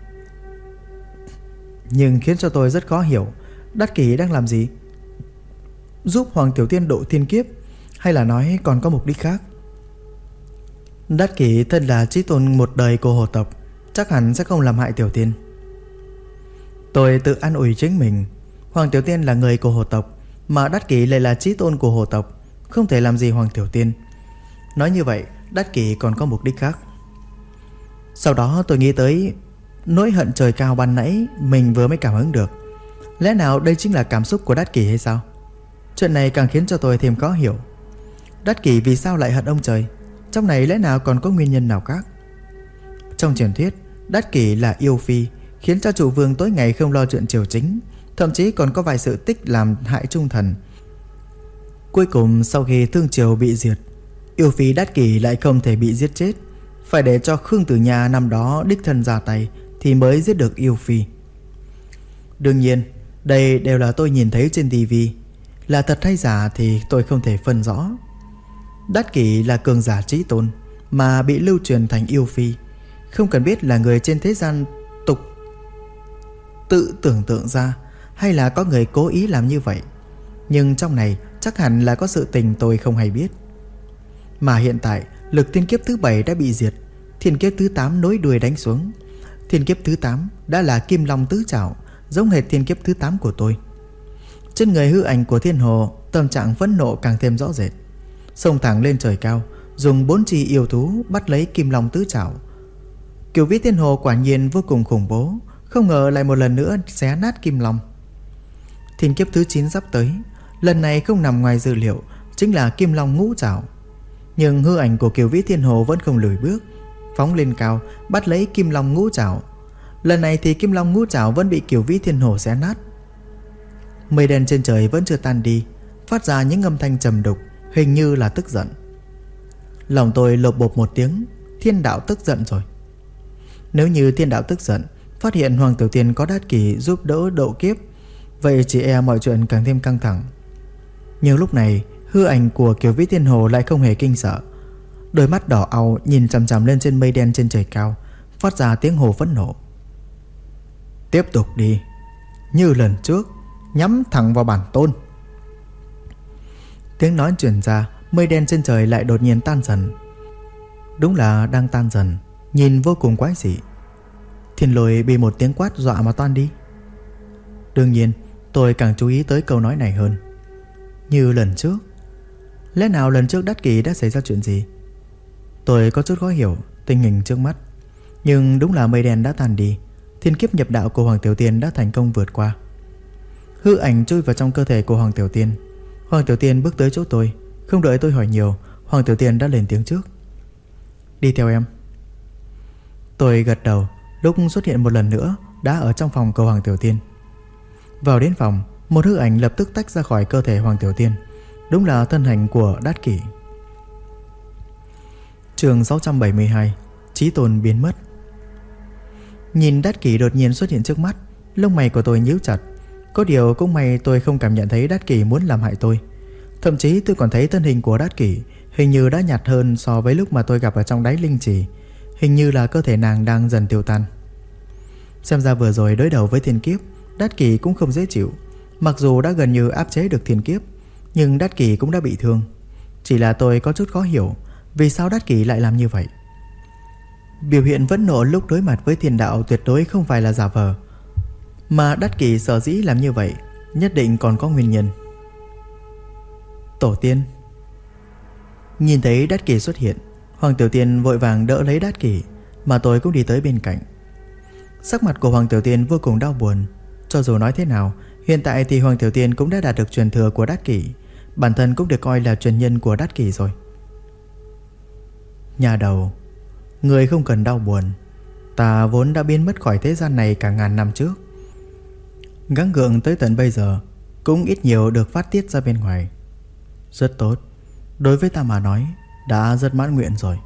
Nhưng khiến cho tôi rất khó hiểu, Đát Kỷ đang làm gì? Giúp Hoàng Tiểu Tiên độ thiên kiếp, hay là nói còn có mục đích khác? Đát Kỷ thân là chí tôn một đời của hồ tộc, chắc hẳn sẽ không làm hại Tiểu Tiên. Tôi tự an ủi chính mình. Hoàng Tiểu Tiên là người của hồ tộc, mà Đát Kỷ lại là chí tôn của hồ tộc, không thể làm gì Hoàng Tiểu Tiên. Nói như vậy, Đát Kỷ còn có mục đích khác. Sau đó tôi nghĩ tới nỗi hận trời cao ban nãy mình vừa mới cảm ứng được. Lẽ nào đây chính là cảm xúc của Đát Kỷ hay sao? Chuyện này càng khiến cho tôi thêm khó hiểu. Đát Kỷ vì sao lại hận ông trời? Trong này lẽ nào còn có nguyên nhân nào khác? Trong truyền thuyết, Đát Kỷ là yêu phi, khiến cho chủ vương tối ngày không lo chuyện triều chính, thậm chí còn có vài sự tích làm hại trung thần. Cuối cùng sau khi thương triều bị diệt, yêu phi Đát Kỷ lại không thể bị giết chết, phải để cho Khương Tử Nha năm đó đích thân ra tay thì mới giết được yêu phi. Đương nhiên, đây đều là tôi nhìn thấy trên tivi, là thật hay giả thì tôi không thể phân rõ. Đát Kỷ là cường giả chí tôn mà bị lưu truyền thành yêu phi, không cần biết là người trên thế gian tục tự tưởng tượng ra hay là có người cố ý làm như vậy, nhưng trong này chắc hẳn là có sự tình tôi không hay biết. Mà hiện tại lực thiên kiếp thứ 7 đã bị diệt, thiên kiếp thứ 8 nối đuôi đánh xuống. Thiên kiếp thứ 8 đã là Kim Long tứ trảo, giống hệt thiên kiếp thứ 8 của tôi. Trên người hư ảnh của Thiên Hồ, tâm trạng phẫn nộ càng thêm rõ rệt, xông thẳng lên trời cao, dùng 4 chi yêu thú bắt lấy Kim Long tứ trảo. Kiểu vĩ Thiên Hồ quả nhiên vô cùng khủng bố, không ngờ lại một lần nữa xé nát Kim Long. Thiên kiếp thứ 9 sắp tới, lần này không nằm ngoài dự liệu, chính là Kim Long ngũ trảo. Nhưng hư ảnh của Kiều Vĩ Thiên Hồ vẫn không lùi bước, phóng lên cao bắt lấy Kim Long ngũ trảo. Lần này thì Kim Long ngũ trảo vẫn bị Kiều Vĩ Thiên Hồ xé nát. Mây đen trên trời vẫn chưa tan đi, phát ra những âm thanh trầm đục, hình như là tức giận. Lòng tôi lột bột một tiếng, thiên đạo tức giận rồi. Nếu như thiên đạo tức giận, phát hiện Hoàng Tiểu Tiên có Đát Kỷ giúp đỡ độ kiếp, vậy chỉ e mọi chuyện càng thêm căng thẳng. Nhưng lúc này hư ảnh của Kiều Vĩ Thiên Hồ lại không hề kinh sợ, đôi mắt đỏ au nhìn chằm chằm lên trên mây đen trên trời cao, phát ra tiếng hồ phẫn nộ. Tiếp tục đi, như lần trước, nhắm thẳng vào bản tôn. Tiếng nói truyền ra, mây đen trên trời lại đột nhiên tan dần. Đúng là đang tan dần, nhìn vô cùng quái dị. Thiên Lôi bị một tiếng quát dọa mà tan đi. Đương nhiên tôi càng chú ý tới câu nói này hơn. Như lần trước. Lẽ nào lần trước Đát Kỷ đã xảy ra chuyện gì? Tôi có chút khó hiểu tình hình trước mắt. Nhưng đúng là mây đen đã tan đi, thiên kiếp nhập đạo của Hoàng Tiểu Tiên đã thành công vượt qua. Hư ảnh chui vào trong cơ thể của Hoàng Tiểu Tiên. Hoàng Tiểu Tiên bước tới chỗ tôi, không đợi tôi hỏi nhiều, Hoàng Tiểu Tiên đã lên tiếng trước. Đi theo em. Tôi gật đầu, lúc xuất hiện một lần nữa đã ở trong phòng của Hoàng Tiểu Tiên. Vào đến phòng, một hư ảnh lập tức tách ra khỏi cơ thể Hoàng Tiểu Tiên. Đúng là thân hình của Đát Kỷ. Chương 672, Chí Tôn biến mất. Nhìn Đát Kỷ đột nhiên xuất hiện trước mắt, lông mày của tôi nhíu chặt. Có điều cũng may tôi không cảm nhận thấy Đát Kỷ muốn làm hại tôi. Thậm chí tôi còn thấy thân hình của Đát Kỷ hình như đã nhạt hơn so với lúc mà tôi gặp ở trong đáy linh trì. Hình như là cơ thể nàng đang dần tiêu tan. Xem ra vừa rồi đối đầu với thiên kiếp, Đát Kỷ cũng không dễ chịu. Mặc dù đã gần như áp chế được thiên kiếp, nhưng Đát Kỷ cũng đã bị thương. Chỉ là tôi có chút khó hiểu vì sao Đát Kỷ lại làm như vậy. Biểu hiện vẫn nộ lúc đối mặt với thiên đạo tuyệt đối không phải là giả vờ, mà Đát Kỷ sở dĩ làm như vậy nhất định còn có nguyên nhân. Tổ tiên. Nhìn thấy Đát Kỷ xuất hiện, Hoàng Tiểu Tiên vội vàng đỡ lấy Đát Kỷ, mà tôi cũng đi tới bên cạnh. Sắc mặt của Hoàng Tiểu Tiên vô cùng đau buồn. Cho dù nói thế nào, hiện tại thì Hoàng Tiểu Tiên cũng đã đạt được truyền thừa của Đát Kỷ, bản thân cũng được coi là truyền nhân của Đát Kỷ rồi. Nhà đầu, người không cần đau buồn. Ta vốn đã biến mất khỏi thế gian này cả ngàn năm trước. Gắng gượng tới tận bây giờ cũng ít nhiều được phát tiết ra bên ngoài. Rất tốt. Đối với ta mà nói, đã rất mãn nguyện rồi.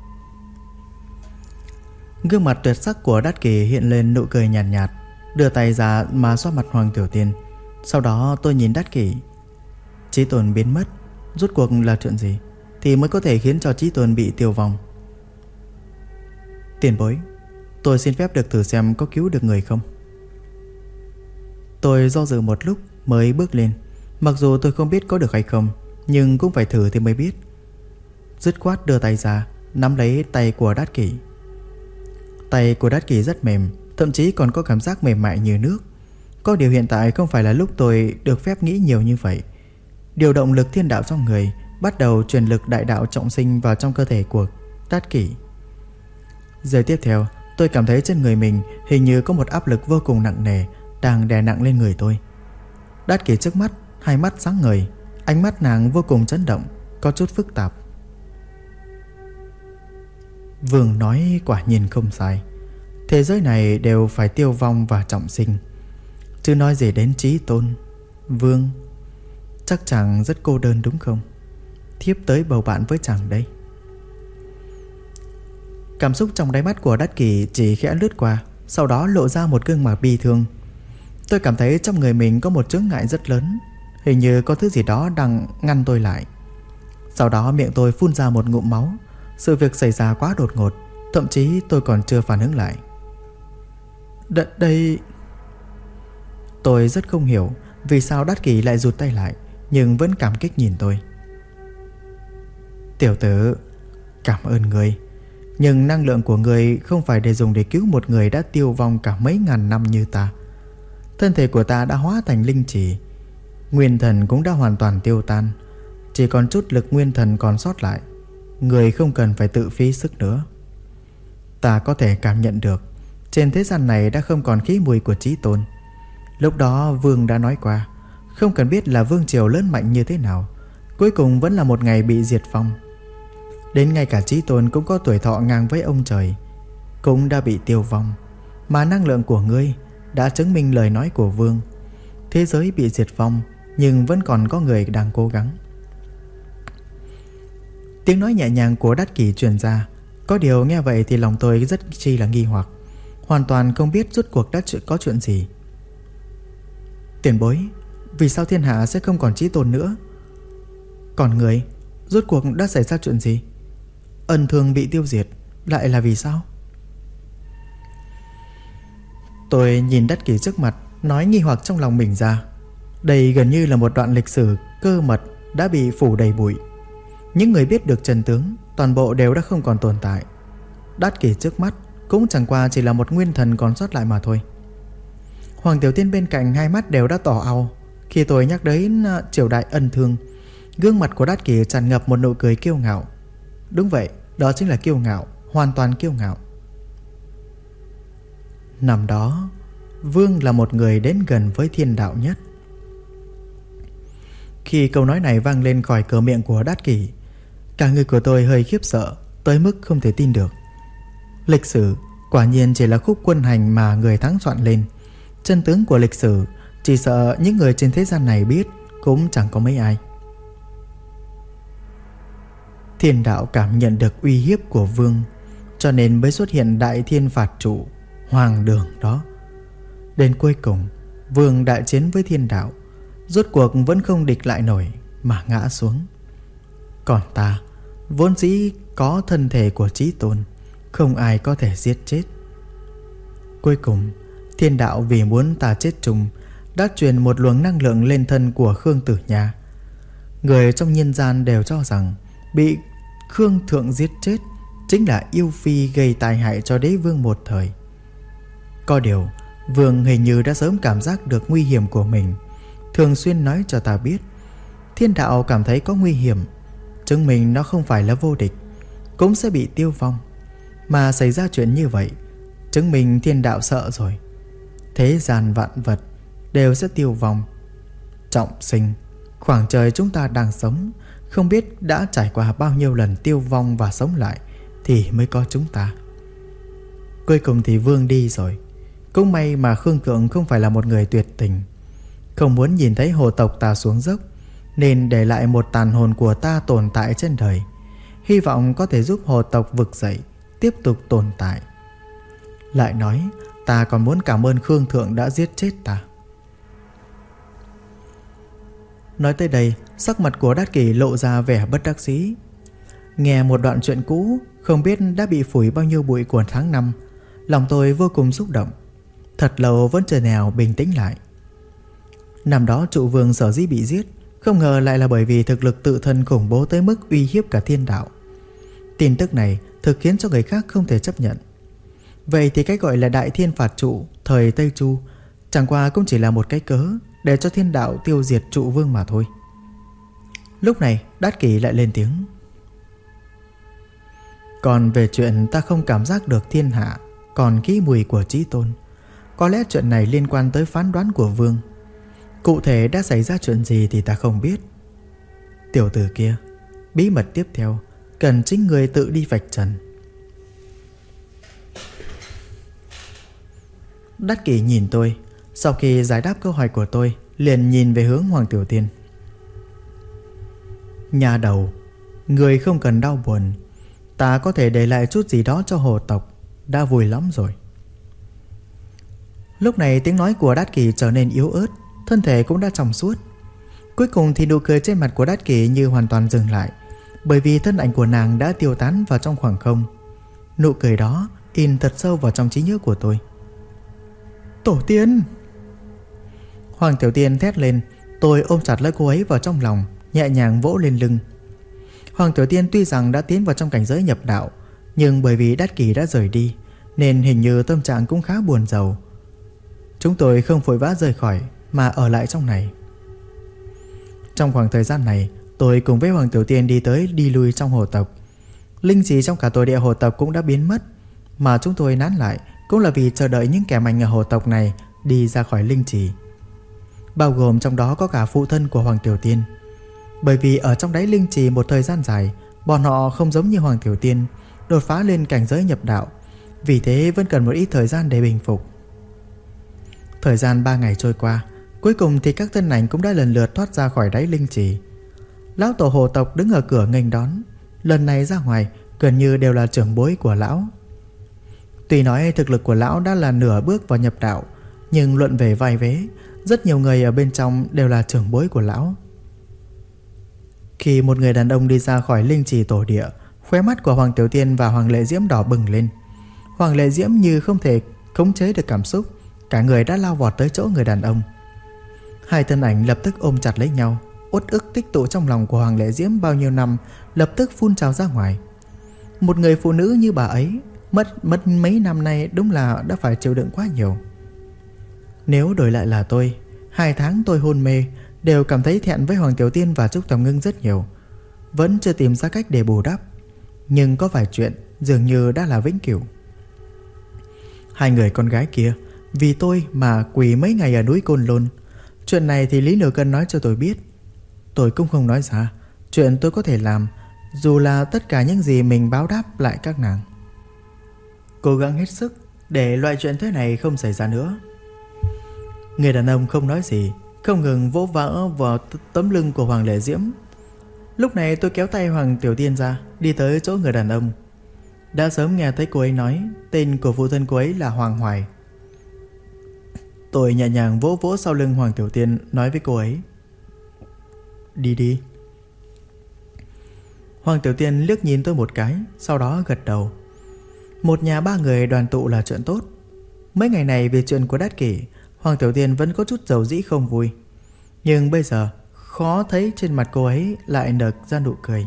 Gương mặt tuyệt sắc của Đát Kỷ hiện lên nụ cười nhàn nhạt, đưa tay ra mà xoa mặt Hoàng Tiểu Tiên. Sau đó tôi nhìn Đát Kỷ. Chí tôn biến mất, rốt cuộc là chuyện gì thì mới có thể khiến cho chí tôn bị tiêu vong? Tiền bối, tôi xin phép được thử xem có cứu được người không. Tôi do dự một lúc mới bước lên. Mặc dù tôi không biết có được hay không, nhưng cũng phải thử thì mới biết. Dứt khoát đưa tay ra, nắm lấy tay của Đát Kỷ. Tay của Đát Kỷ rất mềm, thậm chí còn có cảm giác mềm mại như nước. Có điều hiện tại không phải là lúc tôi được phép nghĩ nhiều như vậy. Điều động lực thiên đạo trong người, bắt đầu truyền lực đại đạo trọng sinh vào trong cơ thể của Đát Kỷ. Giờ tiếp theo, tôi cảm thấy trên người mình hình như có một áp lực vô cùng nặng nề đang đè nặng lên người tôi. Đát Kỷ trước mắt, hai mắt sáng ngời, ánh mắt nàng vô cùng chấn động, có chút phức tạp. Vương nói quả nhiên không sai. Thế giới này đều phải tiêu vong và trọng sinh, chứ nói gì đến chí tôn. Vương, chắc chàng rất cô đơn đúng không? Thiếp tới bầu bạn với chàng đây. Cảm xúc trong đáy mắt của Đát Kỷ chỉ khẽ lướt qua, sau đó lộ ra một gương mặt bi thương. Tôi cảm thấy trong người mình có một chướng ngại rất lớn, hình như có thứ gì đó đang ngăn tôi lại. Sau đó miệng tôi phun ra một ngụm máu. Sự việc xảy ra quá đột ngột, thậm chí tôi còn chưa phản ứng lại. Đây... Tôi rất không hiểu vì sao Đát Kỷ lại rụt tay lại, nhưng vẫn cảm kích nhìn tôi. Tiểu tử, cảm ơn người, nhưng năng lượng của người không phải để dùng để cứu một người đã tiêu vong cả mấy ngàn năm như ta. Thân thể của ta đã hóa thành linh chỉ, nguyên thần cũng đã hoàn toàn tiêu tan, chỉ còn chút lực nguyên thần còn sót lại. Người không cần phải tự phí sức nữa. Ta có thể cảm nhận được trên thế gian này đã không còn khí mùi của chí tôn. Lúc đó Vương đã nói qua, không cần biết là vương triều lớn mạnh như thế nào, cuối cùng vẫn là một ngày bị diệt vong. Đến ngay cả chí tôn cũng có tuổi thọ ngang với ông trời, cũng đã bị tiêu vong. Mà năng lượng của ngươi đã chứng minh lời nói của Vương. Thế giới bị diệt vong, nhưng vẫn còn có người đang cố gắng. Tiếng nói nhẹ nhàng của Đát Kỷ truyền ra. Có điều nghe vậy thì lòng tôi rất chi là nghi hoặc, hoàn toàn không biết rốt cuộc đã có chuyện gì. Tiền bối, vì sao thiên hạ sẽ không còn chí tôn nữa? Còn người, rốt cuộc đã xảy ra chuyện gì? Ân Thương bị tiêu diệt lại là vì sao? Tôi nhìn Đát Kỷ trước mặt, nói nghi hoặc trong lòng mình ra. Đây gần như là một đoạn lịch sử cơ mật đã bị phủ đầy bụi. Những người biết được chân tướng toàn bộ đều đã không còn tồn tại. Đát Kỷ trước mắt cũng chẳng qua chỉ là một nguyên thần còn sót lại mà thôi. Hoàng Tiểu Tiên bên cạnh hai mắt đều đã tỏ ao. Khi tôi nhắc đến triều đại Ân Thương, gương mặt của Đát Kỷ tràn ngập một nụ cười kiêu ngạo. Đúng vậy, đó chính là kiêu ngạo, hoàn toàn kiêu ngạo. Năm đó, Vương là một người đến gần với thiên đạo nhất. Khi câu nói này vang lên khỏi cửa miệng của Đát Kỷ, cả người của tôi hơi khiếp sợ tới mức không thể tin được. Lịch sử quả nhiên chỉ là khúc quân hành mà người thắng soạn lên. Chân tướng của lịch sử chỉ sợ những người trên thế gian này biết cũng chẳng có mấy ai. Thiên đạo cảm nhận được uy hiếp của Vương, cho nên mới xuất hiện đại thiên phạt trụ, hoàng đường đó. Đến cuối cùng, Vương đại chiến với thiên đạo, rốt cuộc vẫn không địch lại nổi mà ngã xuống. Còn ta vốn dĩ có thân thể của chí tôn, không ai có thể giết chết. Cuối cùng thiên đạo vì muốn ta chết chung đã truyền một luồng năng lượng lên thân của Khương Tử Nha. Người trong nhân gian đều cho rằng bị Khương Thượng giết chết chính là yêu phi gây tai hại cho đế vương một thời. Có điều Vương hình như đã sớm cảm giác được nguy hiểm của mình, thường xuyên nói cho ta biết thiên đạo cảm thấy có nguy hiểm, chứng minh nó không phải là vô địch, cũng sẽ bị tiêu vong. Mà xảy ra chuyện như vậy, chứng minh thiên đạo sợ rồi. Thế gian vạn vật đều sẽ tiêu vong. Trọng sinh, khoảng trời chúng ta đang sống, không biết đã trải qua bao nhiêu lần tiêu vong và sống lại thì mới có chúng ta. Cuối cùng thì Vương đi rồi. Cũng may mà Khương Thượng không phải là một người tuyệt tình, không muốn nhìn thấy hồ tộc ta xuống dốc, nên để lại một tàn hồn của ta tồn tại trên đời, hy vọng có thể giúp hồ tộc vực dậy, tiếp tục tồn tại. Lại nói, ta còn muốn cảm ơn Khương Thượng đã giết chết ta. Nói tới đây, sắc mặt của Đát Kỷ lộ ra vẻ bất đắc dĩ. Nghe một đoạn chuyện cũ, không biết đã bị phủi bao nhiêu bụi của tháng năm, lòng tôi vô cùng xúc động. Thật lâu vẫn chưa nào bình tĩnh lại. Năm đó trụ vương sở dĩ bị giết, không ngờ lại là bởi vì thực lực tự thân khủng bố tới mức uy hiếp cả thiên đạo. Tin tức này thực khiến cho người khác không thể chấp nhận. Vậy thì cái gọi là đại thiên phạt trụ thời Tây Chu chẳng qua cũng chỉ là một cái cớ để cho thiên đạo tiêu diệt trụ vương mà thôi. Lúc này Đát Kỷ lại lên tiếng. Còn về chuyện ta không cảm giác được thiên hạ còn kỹ mùi của Chí Tôn, có lẽ chuyện này liên quan tới phán đoán của vương. Cụ thể đã xảy ra chuyện gì thì ta không biết. Tiểu tử kia, bí mật tiếp theo cần chính người tự đi vạch trần. Đát Kỷ nhìn tôi, sau khi giải đáp câu hỏi của tôi, liền nhìn về hướng Hoàng Tiểu Tiên. Nhà đầu, người không cần đau buồn, ta có thể để lại chút gì đó cho hồ tộc, đã vui lắm rồi. Lúc này tiếng nói của Đát Kỷ trở nên yếu ớt, thân thể cũng đã trong suốt. Cuối cùng thì nụ cười trên mặt của Đát Kỷ như hoàn toàn dừng lại, bởi vì thân ảnh của nàng đã tiêu tán vào trong khoảng không. Nụ cười đó in thật sâu vào trong trí nhớ của tôi. Tổ tiên! Hoàng Tiểu Tiên thét lên. Tôi ôm chặt lấy cô ấy vào trong lòng, nhẹ nhàng vỗ lên lưng. Hoàng Tiểu Tiên tuy rằng đã tiến vào trong cảnh giới nhập đạo, nhưng bởi vì Đát Kỷ đã rời đi nên hình như tâm trạng cũng khá buồn rầu. Chúng tôi không vội vã rời khỏi mà ở lại trong này. Trong khoảng thời gian này, tôi cùng với Hoàng Tiểu Tiên đi tới đi lui trong hồ tộc. Linh trí trong cả tổ địa hồ tộc cũng đã biến mất, mà chúng tôi nán lại cũng là vì chờ đợi những kẻ mạnh ở hồ tộc này đi ra khỏi linh trì, bao gồm trong đó có cả phụ thân của Hoàng Tiểu Tiên. Bởi vì ở trong đáy linh trì một thời gian dài, bọn họ không giống như Hoàng Tiểu Tiên đột phá lên cảnh giới nhập đạo, vì thế vẫn cần một ít thời gian để bình phục. Thời gian 3 ngày trôi qua, cuối cùng thì các thân ảnh cũng đã lần lượt thoát ra khỏi đáy linh trì. Lão tổ hồ tộc đứng ở cửa nghênh đón. Lần này ra ngoài gần như đều là trưởng bối của lão. Tuy nói thực lực của lão đã là nửa bước vào nhập đạo, nhưng luận về vai vế, rất nhiều người ở bên trong đều là trưởng bối của lão. Khi một người đàn ông đi ra khỏi linh trì tổ địa, khóe mắt của Hoàng Tiểu Tiên và Hoàng Lệ Diễm đỏ bừng lên. Hoàng Lệ Diễm như không thể khống chế được cảm xúc, cả người đã lao vọt tới chỗ người đàn ông. Hai thân ảnh lập tức ôm chặt lấy nhau. Uất ức tích tụ trong lòng của Hoàng Lệ Diễm bao nhiêu năm lập tức phun trào ra ngoài. Một người phụ nữ như bà ấy mất mấy năm nay đúng là đã phải chịu đựng quá nhiều. Nếu đổi lại là tôi, 2 tháng tôi hôn mê đều cảm thấy thẹn với Hoàng Tiểu Tiên và Trúc Tầm Ngưng rất nhiều, vẫn chưa tìm ra cách để bù đắp. Nhưng có vài chuyện dường như đã là vĩnh cửu. Hai người con gái kia vì tôi mà quỳ mấy ngày ở núi Côn Lôn. Chuyện này thì Lý Nửa Cân nói cho tôi biết. Tôi cũng không nói ra chuyện tôi có thể làm, dù là tất cả những gì mình báo đáp lại các nàng. Cố gắng hết sức để loại chuyện thế này không xảy ra nữa. Người đàn ông không nói gì, không ngừng vỗ vỡ vào tấm lưng của Hoàng Lệ Diễm. Lúc này tôi kéo tay Hoàng Tiểu Tiên ra, đi tới chỗ người đàn ông. Đã sớm nghe thấy cô ấy nói tên của phụ thân cô ấy là Hoàng Hoài. Tôi nhẹ nhàng vỗ vỗ sau lưng Hoàng Tiểu Tiên, nói với cô ấy: Đi đi. Hoàng Tiểu Tiên liếc nhìn tôi một cái, sau đó gật đầu. Một nhà 3 người đoàn tụ là chuyện tốt. Mấy ngày này về chuyện của Đát Kỷ, Hoàng Tiểu Tiên vẫn có chút dầu dĩ không vui. Nhưng bây giờ khó thấy trên mặt cô ấy lại nở ra nụ cười.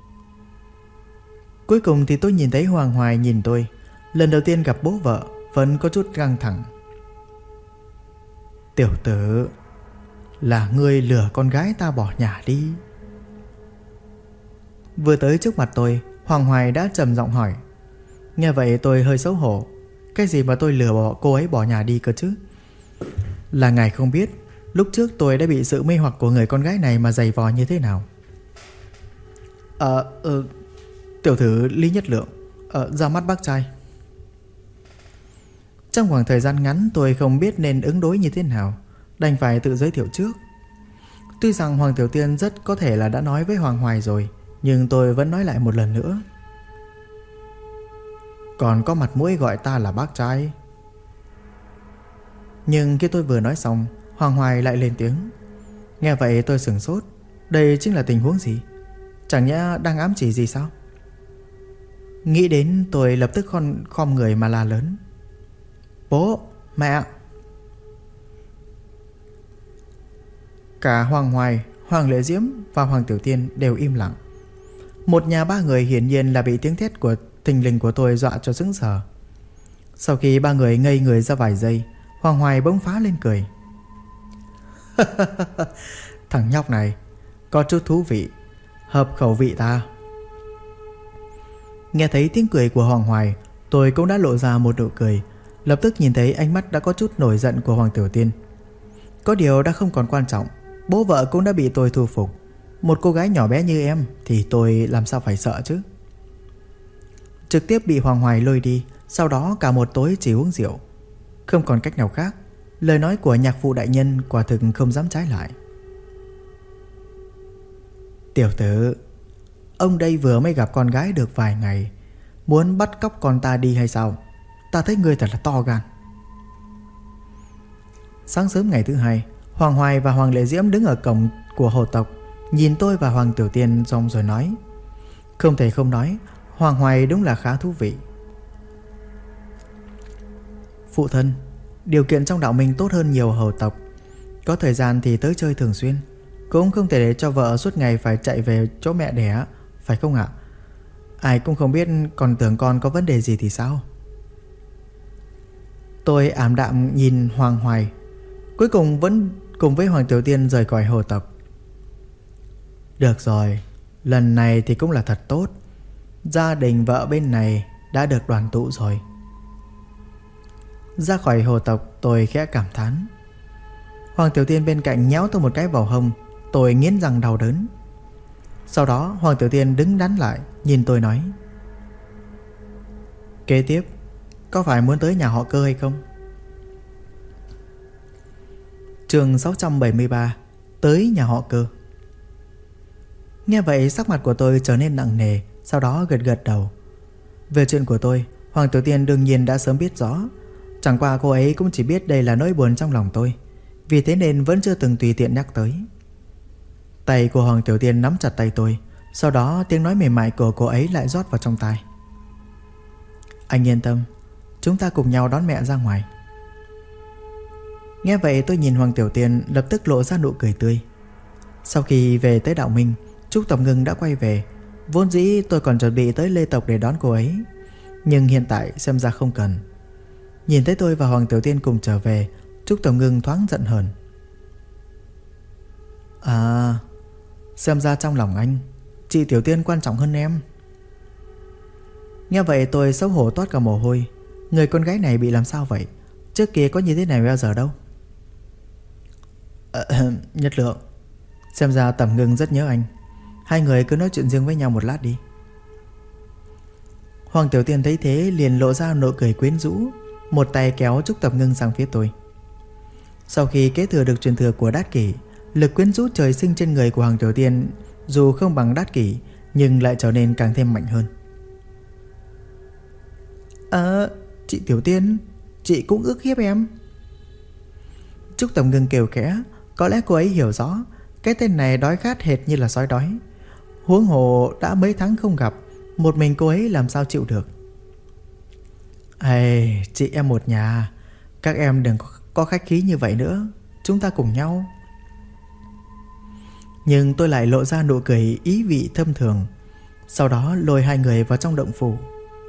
Cuối cùng thì tôi nhìn thấy Hoàng Hoài nhìn tôi. Lần đầu tiên gặp bố vợ, vẫn có chút căng thẳng. Tiểu tử, là ngươi lừa con gái ta bỏ nhà đi. Vừa tới trước mặt tôi, Hoàng Hoài đã trầm giọng hỏi. Nghe vậy tôi hơi xấu hổ. Cái gì mà tôi lừa bỏ cô ấy bỏ nhà đi cơ chứ? Là ngài không biết lúc trước tôi đã bị sự mê hoặc của người con gái này mà giày vò như thế nào. Tiểu thư Lý Nhất Lượng, ra mắt bác trai. Trong khoảng thời gian ngắn tôi không biết nên ứng đối như thế nào, đành phải tự giới thiệu trước. Tuy rằng Hoàng Tiểu Tiên rất có thể là đã nói với Hoàng Hoài rồi, nhưng tôi vẫn nói lại một lần nữa. Còn có mặt mũi gọi ta là bác trai. Nhưng khi tôi vừa nói xong, Hoàng Hoài lại lên tiếng. Nghe vậy tôi sửng sốt. Đây chính là tình huống gì? Chẳng nhẽ đang ám chỉ gì sao? Nghĩ đến tôi lập tức khom người mà la lớn. Bố, mẹ. Cả Hoàng Hoài, Hoàng Lệ Diễm và Hoàng Tiểu Tiên đều im lặng. Một nhà ba người hiển nhiên là bị tiếng thét của thình lình của tôi dọa cho sững sờ. Sau khi ba người ngây người ra vài giây, Hoàng Hoài bỗng phá lên cười. Thằng nhóc này có chút thú vị, hợp khẩu vị ta. Nghe thấy tiếng cười của Hoàng Hoài, tôi cũng đã lộ ra một nụ cười. Lập tức nhìn thấy ánh mắt đã có chút nổi giận của Hoàng Tiểu Tiên. Có điều đã không còn quan trọng, bố vợ cũng đã bị tôi thu phục. Một cô gái nhỏ bé như em thì tôi làm sao phải sợ chứ. Trực tiếp bị Hoàng Hoài lôi đi. Sau đó cả một tối chỉ uống rượu. Không còn cách nào khác. Lời nói của nhạc phụ đại nhân quả thực không dám trái lại. Tiểu tử, ông đây vừa mới gặp con gái được vài ngày, muốn bắt cóc con ta đi hay sao? Ta thấy ngươi thật là to gan. Sáng sớm ngày thứ hai, Hoàng Hoài và Hoàng Lệ Diễm đứng ở cổng của hồ tộc, nhìn tôi và Hoàng Tiểu Tiên xong rồi nói. Không thể không nói, Hoàng Hoài đúng là khá thú vị. Phụ thân, điều kiện trong đạo minh tốt hơn nhiều hầu tộc. Có thời gian thì tới chơi thường xuyên. Cũng không thể để cho vợ suốt ngày phải chạy về chỗ mẹ đẻ, phải không ạ? Ai cũng không biết, còn tưởng con có vấn đề gì thì sao? Tôi ảm đạm nhìn Hoàng Hoài. Cuối cùng vẫn cùng với Hoàng Tiểu Tiên rời khỏi hồ tộc. Được rồi, lần này thì cũng là thật tốt. Gia đình vợ bên này đã được đoàn tụ rồi. Ra khỏi hồ tộc tôi khẽ cảm thán. Hoàng Tiểu Tiên bên cạnh nhéo tôi một cái vào hông. Tôi nghiến răng đau đớn. Sau đó Hoàng Tiểu Tiên đứng đắn lại, nhìn tôi nói. Kế tiếp, có phải muốn tới nhà họ Cơ hay không? Chương 673. Tới nhà họ Cơ. Nghe vậy sắc mặt của tôi trở nên nặng nề. Sau đó gật gật đầu. Về chuyện của tôi, Hoàng Tiểu Tiên đương nhiên đã sớm biết rõ. Chẳng qua cô ấy cũng chỉ biết đây là nỗi buồn trong lòng tôi, vì thế nên vẫn chưa từng tùy tiện nhắc tới. Tay của Hoàng Tiểu Tiên nắm chặt tay tôi. Sau đó tiếng nói mềm mại của cô ấy lại rót vào trong tai. Anh yên tâm, chúng ta cùng nhau đón mẹ ra ngoài. Nghe vậy tôi nhìn Hoàng Tiểu Tiên, lập tức lộ ra nụ cười tươi. Sau khi về tới đạo minh, Trúc Tầm Ngưng đã quay về. Vốn dĩ tôi còn chuẩn bị tới Lê Tộc để đón cô ấy, nhưng hiện tại xem ra không cần. Nhìn thấy tôi và Hoàng Tiểu Tiên cùng trở về, Trúc Tầm Ngưng thoáng giận hờn. À, xem ra trong lòng anh, chị Tiểu Tiên quan trọng hơn em. Nghe vậy tôi xấu hổ toát cả mồ hôi. Người con gái này bị làm sao vậy? Trước kia có như thế này bao giờ đâu. Nhất Lượng, xem ra Tầm Ngưng rất nhớ anh. Hai người cứ nói chuyện riêng với nhau một lát đi. Hoàng Tiểu Tiên thấy thế liền lộ ra nụ cười quyến rũ, một tay kéo Trúc Tầm Ngưng sang phía tôi. Sau khi kế thừa được truyền thừa của Đát Kỷ, lực quyến rũ trời sinh trên người của Hoàng Tiểu Tiên dù không bằng Đát Kỷ nhưng lại trở nên càng thêm mạnh hơn. Chị Tiểu Tiên, chị cũng ức hiếp em. Trúc Tầm Ngưng kêu khẽ. Có lẽ cô ấy hiểu rõ cái tên này đói khát hệt như là sói đói. Huống hồ đã mấy tháng không gặp, một mình cô ấy làm sao chịu được. Chị em một nhà, các em đừng có khách khí như vậy nữa. Chúng ta cùng nhau. Nhưng tôi lại lộ ra nụ cười ý vị thâm thường. Sau đó lôi hai người vào trong động phủ.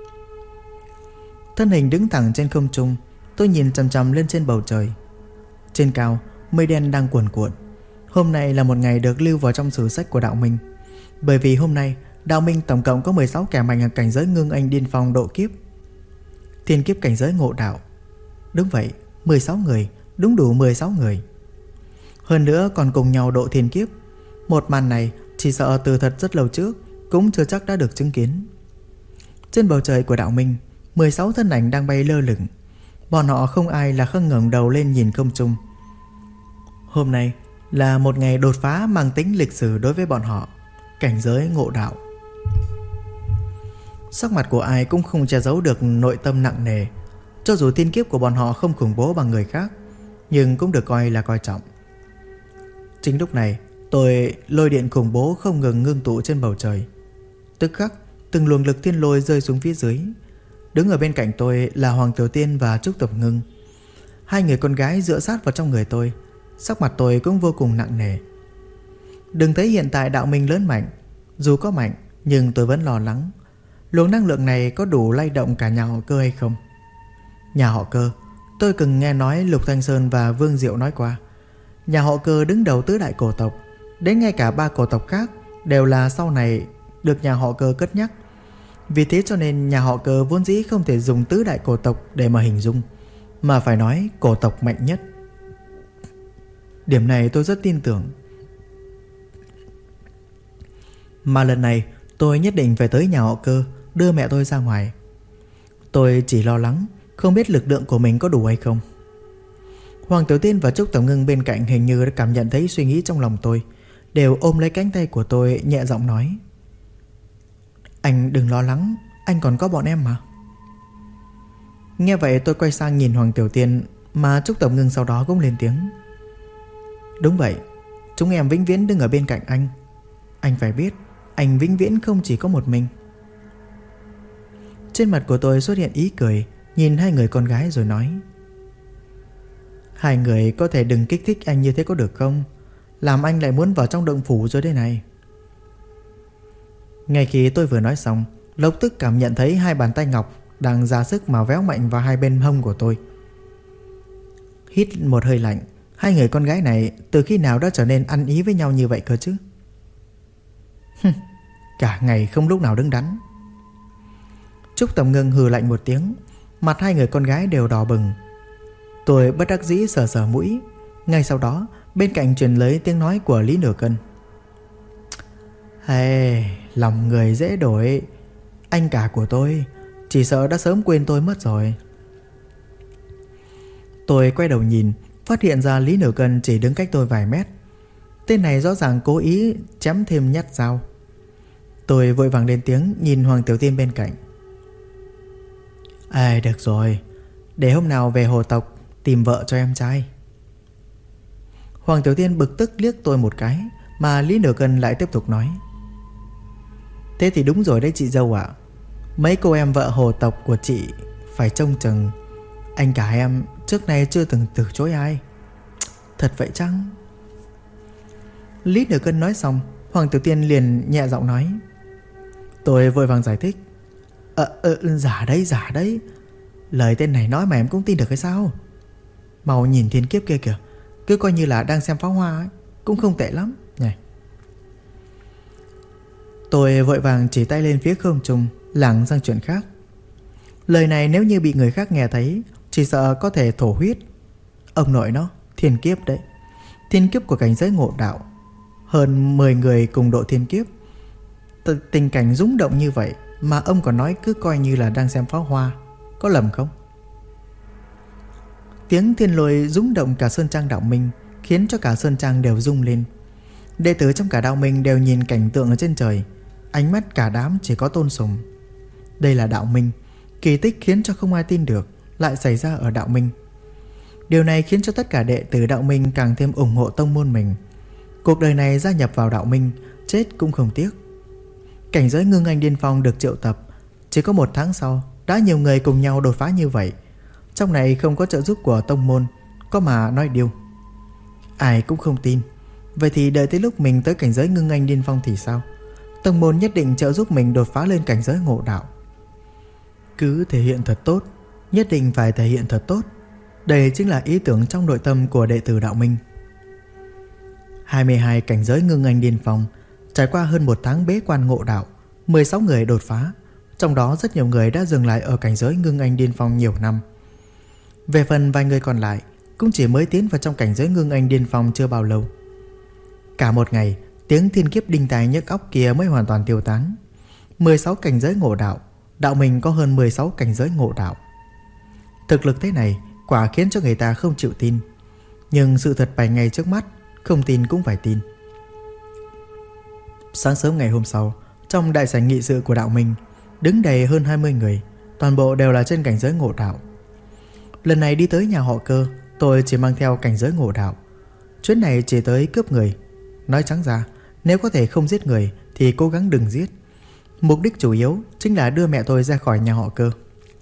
Thân hình đứng thẳng trên không trung, tôi nhìn chằm chằm lên trên bầu trời. Trên cao, mây đen đang cuồn cuộn. Hôm nay là một ngày được lưu vào trong sử sách của đạo minh. Bởi vì hôm nay đạo minh tổng cộng có 16 kẻ mạnh ở cảnh giới ngưng anh điên phong độ kiếp. Thiên kiếp cảnh giới ngộ đạo. Đúng vậy, 16 người, đúng đủ 16 người. Hơn nữa còn cùng nhau độ thiên kiếp. Một màn này chỉ sợ từ thật rất lâu trước cũng chưa chắc đã được chứng kiến. Trên bầu trời của đạo minh, 16 thân ảnh đang bay lơ lửng. Bọn họ không ai là không ngẩng đầu lên nhìn không trung. Hôm nay là một ngày đột phá mang tính lịch sử đối với bọn họ. Cảnh giới ngộ đạo. Sắc mặt của ai cũng không che giấu được nội tâm nặng nề. Cho dù thiên kiếp của bọn họ không khủng bố bằng người khác, nhưng cũng được coi là coi trọng. Chính lúc này, tôi lôi điện khủng bố không ngừng ngưng tụ trên bầu trời. Tức khắc, từng luồng lực thiên lôi rơi xuống phía dưới. Đứng ở bên cạnh tôi là Hoàng Tiểu Tiên và Trúc Tập Ngưng. Hai người con gái dựa sát vào trong người tôi. Sắc mặt tôi cũng vô cùng nặng nề. Đừng thấy hiện tại đạo minh lớn mạnh. Dù có mạnh, nhưng tôi vẫn lo lắng. Luồng năng lượng này có đủ lay động cả nhà họ Cơ hay không? Nhà họ Cơ, tôi từng nghe nói Lục Thanh Sơn và Vương Diệu nói qua. Nhà họ Cơ đứng đầu tứ đại cổ tộc. Đến ngay cả 3 cổ tộc khác đều là sau này được nhà họ Cơ cất nhắc. Vì thế cho nên nhà họ Cơ vốn dĩ không thể dùng tứ đại cổ tộc để mà hình dung, mà phải nói cổ tộc mạnh nhất. Điểm này tôi rất tin tưởng. Mà lần này tôi nhất định phải tới nhà họ Cơ đưa mẹ tôi ra ngoài. Tôi chỉ lo lắng không biết lực lượng của mình có đủ hay không. Hoàng Tiểu Tiên và Trúc Tổng Ngưng bên cạnh hình như đã cảm nhận thấy suy nghĩ trong lòng tôi, đều ôm lấy cánh tay của tôi nhẹ giọng nói: Anh đừng lo lắng, anh còn có bọn em mà. Nghe vậy tôi quay sang nhìn Hoàng Tiểu Tiên, mà Trúc Tổng Ngưng sau đó cũng lên tiếng: Đúng vậy, chúng em vĩnh viễn đứng ở bên cạnh anh. Anh phải biết, anh vĩnh viễn không chỉ có một mình. Trên mặt của tôi xuất hiện ý cười, nhìn hai người con gái rồi nói: Hai người có thể đừng kích thích anh như thế có được không? Làm anh lại muốn vào trong động phủ rồi đây này. Ngay khi tôi vừa nói xong, lập tức cảm nhận thấy hai bàn tay ngọc đang ra sức mà véo mạnh vào hai bên hông của tôi. Hít một hơi lạnh, hai người con gái này từ khi nào đã trở nên ăn ý với nhau như vậy cơ chứ? Cả ngày không lúc nào đứng đắn. Trúc Tầm Ngưng hừ lạnh một tiếng, mặt hai người con gái đều đỏ bừng. Tôi bất đắc dĩ sờ sờ mũi. Ngay sau đó bên cạnh truyền lấy tiếng nói của Lý Nửa Cân: Hey, lòng người dễ đổi. Anh cả của tôi chỉ sợ đã sớm quên tôi mất rồi. Tôi quay đầu nhìn, phát hiện ra Lý Nửa Cân chỉ đứng cách tôi vài mét. Tên này rõ ràng cố ý chém thêm nhát dao. Tôi vội vàng lên tiếng nhìn Hoàng Tiểu Tiên bên cạnh: Được rồi, để hôm nào về hồ tộc tìm vợ cho em trai. Hoàng Tiểu Tiên bực tức liếc tôi một cái, mà Lý Nửa Cân lại tiếp tục nói: Thế thì đúng rồi đấy chị dâu ạ. Mấy cô em vợ hồ tộc của chị phải trông chừng. Anh cả em trước nay chưa từng từ chối ai. Thật vậy chăng? Lý Nửa Cân nói xong, Hoàng Tiểu Tiên liền nhẹ giọng nói. Tôi vội vàng giải thích: Giả đấy. Lời tên này nói mà em cũng tin được hay sao? Mau nhìn thiên kiếp kia kìa, cứ coi như là đang xem pháo hoa ấy, cũng không tệ lắm nhỉ. Tôi vội vàng chỉ tay lên phía không trung, lảng sang chuyện khác. Lời này nếu như bị người khác nghe thấy, chỉ sợ có thể thổ huyết. Ông nội nó, thiên kiếp đấy. Thiên kiếp của cảnh giới ngộ đạo. Hơn 10 người cùng độ thiên kiếp. Tình cảnh rung động như vậy mà ông còn nói cứ coi như là đang xem pháo hoa, có lầm không? Tiếng thiên lôi rung động cả sơn trang đạo minh, khiến cho cả sơn trang đều rung lên. Đệ tử trong cả đạo minh đều nhìn cảnh tượng ở trên trời, ánh mắt cả đám chỉ có tôn sùng. Đây là đạo minh, kỳ tích khiến cho không ai tin được lại xảy ra ở đạo minh. Điều này khiến cho tất cả đệ tử đạo minh càng thêm ủng hộ tông môn mình. Cuộc đời này gia nhập vào đạo minh, chết cũng không tiếc. Cảnh giới ngưng anh điên phong được triệu tập, chỉ có 1 tháng sau đã nhiều người cùng nhau đột phá như vậy. Trong này không có trợ giúp của tông môn, có mà nói điêu. Ai cũng không tin. Vậy thì đợi tới lúc mình tới cảnh giới ngưng anh điên phong thì sao? Tông môn nhất định trợ giúp mình đột phá lên cảnh giới ngộ đạo. Cứ thể hiện thật tốt, nhất định phải thể hiện thật tốt. Đây chính là ý tưởng trong nội tâm của đệ tử đạo minh. 22 cảnh giới ngưng anh điên phong, trải qua hơn 1 tháng bế quan ngộ đạo, 16 người đột phá, trong đó rất nhiều người đã dừng lại ở cảnh giới ngưng anh điên phong nhiều năm. Về phần vài người còn lại cũng chỉ mới tiến vào trong cảnh giới ngưng anh điên phong chưa bao lâu. Cả một ngày, tiếng thiên kiếp đinh tai nhức óc kia mới hoàn toàn tiêu tán. 16 cảnh giới ngộ đạo, đạo mình có hơn 16 cảnh giới ngộ đạo. Thực lực thế này quả khiến cho người ta không chịu tin. Nhưng sự thật bày ngay trước mắt, không tin cũng phải tin. Sáng sớm ngày hôm sau, trong đại sảnh nghị sự của đạo minh, đứng đầy hơn 20 người, toàn bộ đều là trên cảnh giới ngộ đạo. Lần này đi tới nhà họ Cơ, tôi chỉ mang theo cảnh giới ngộ đạo. Chuyến này chỉ tới cướp người. Nói trắng ra, nếu có thể không giết người thì cố gắng đừng giết. Mục đích chủ yếu chính là đưa mẹ tôi ra khỏi nhà họ Cơ.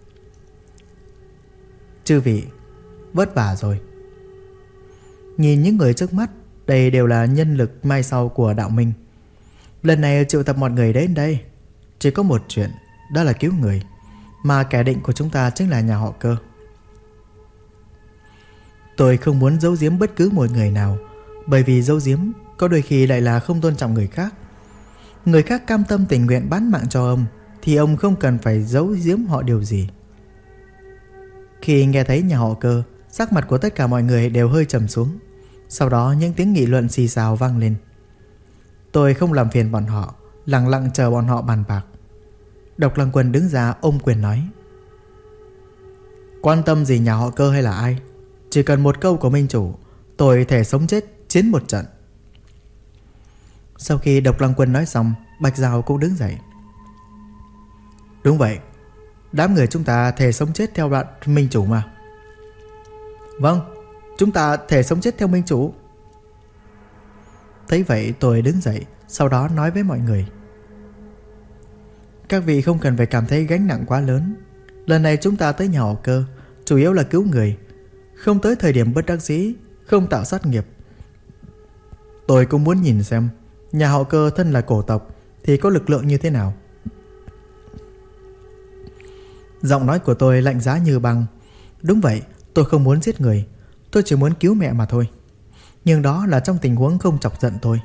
Chư vị, vất vả rồi. Nhìn những người trước mắt, đây đều là nhân lực mai sau của đạo minh. Lần này triệu tập mọi người đến đây chỉ có một chuyện, đó là cứu người. Mà kẻ định của chúng ta chính là nhà họ Cơ. Tôi không muốn giấu giếm bất cứ một người nào, bởi vì giấu giếm có đôi khi lại là không tôn trọng người khác. Người khác cam tâm tình nguyện bán mạng cho ông thì ông không cần phải giấu giếm họ điều gì. Khi nghe thấy nhà họ Cơ, sắc mặt của tất cả mọi người đều hơi trầm xuống. Sau đó những tiếng nghị luận xì xào vang lên. Tôi không làm phiền bọn họ, lặng lặng chờ bọn họ bàn bạc. Độc Lăng Quân đứng ra ôm quyền nói: Quan tâm gì nhà họ Cơ hay là ai, chỉ cần một câu của minh chủ, tôi thể sống chết chiến một trận. Sau khi Độc Lăng Quân nói xong, Bạch Giao cũng đứng dậy. Đúng vậy, đám người chúng ta thể sống chết theo đoạn minh chủ mà. Vâng, chúng ta thể sống chết theo minh chủ. Thấy vậy tôi đứng dậy, sau đó nói với mọi người: Các vị không cần phải cảm thấy gánh nặng quá lớn. Lần này chúng ta tới nhà họ Cơ chủ yếu là cứu người, không tới thời điểm bất đắc dĩ, không tạo sát nghiệp. Tôi cũng muốn nhìn xem nhà họ Cơ thân là cổ tộc thì có lực lượng như thế nào. Giọng nói của tôi lạnh giá như băng. Đúng vậy, tôi không muốn giết người, tôi chỉ muốn cứu mẹ mà thôi. Nhưng đó là trong tình huống không chọc giận tôi.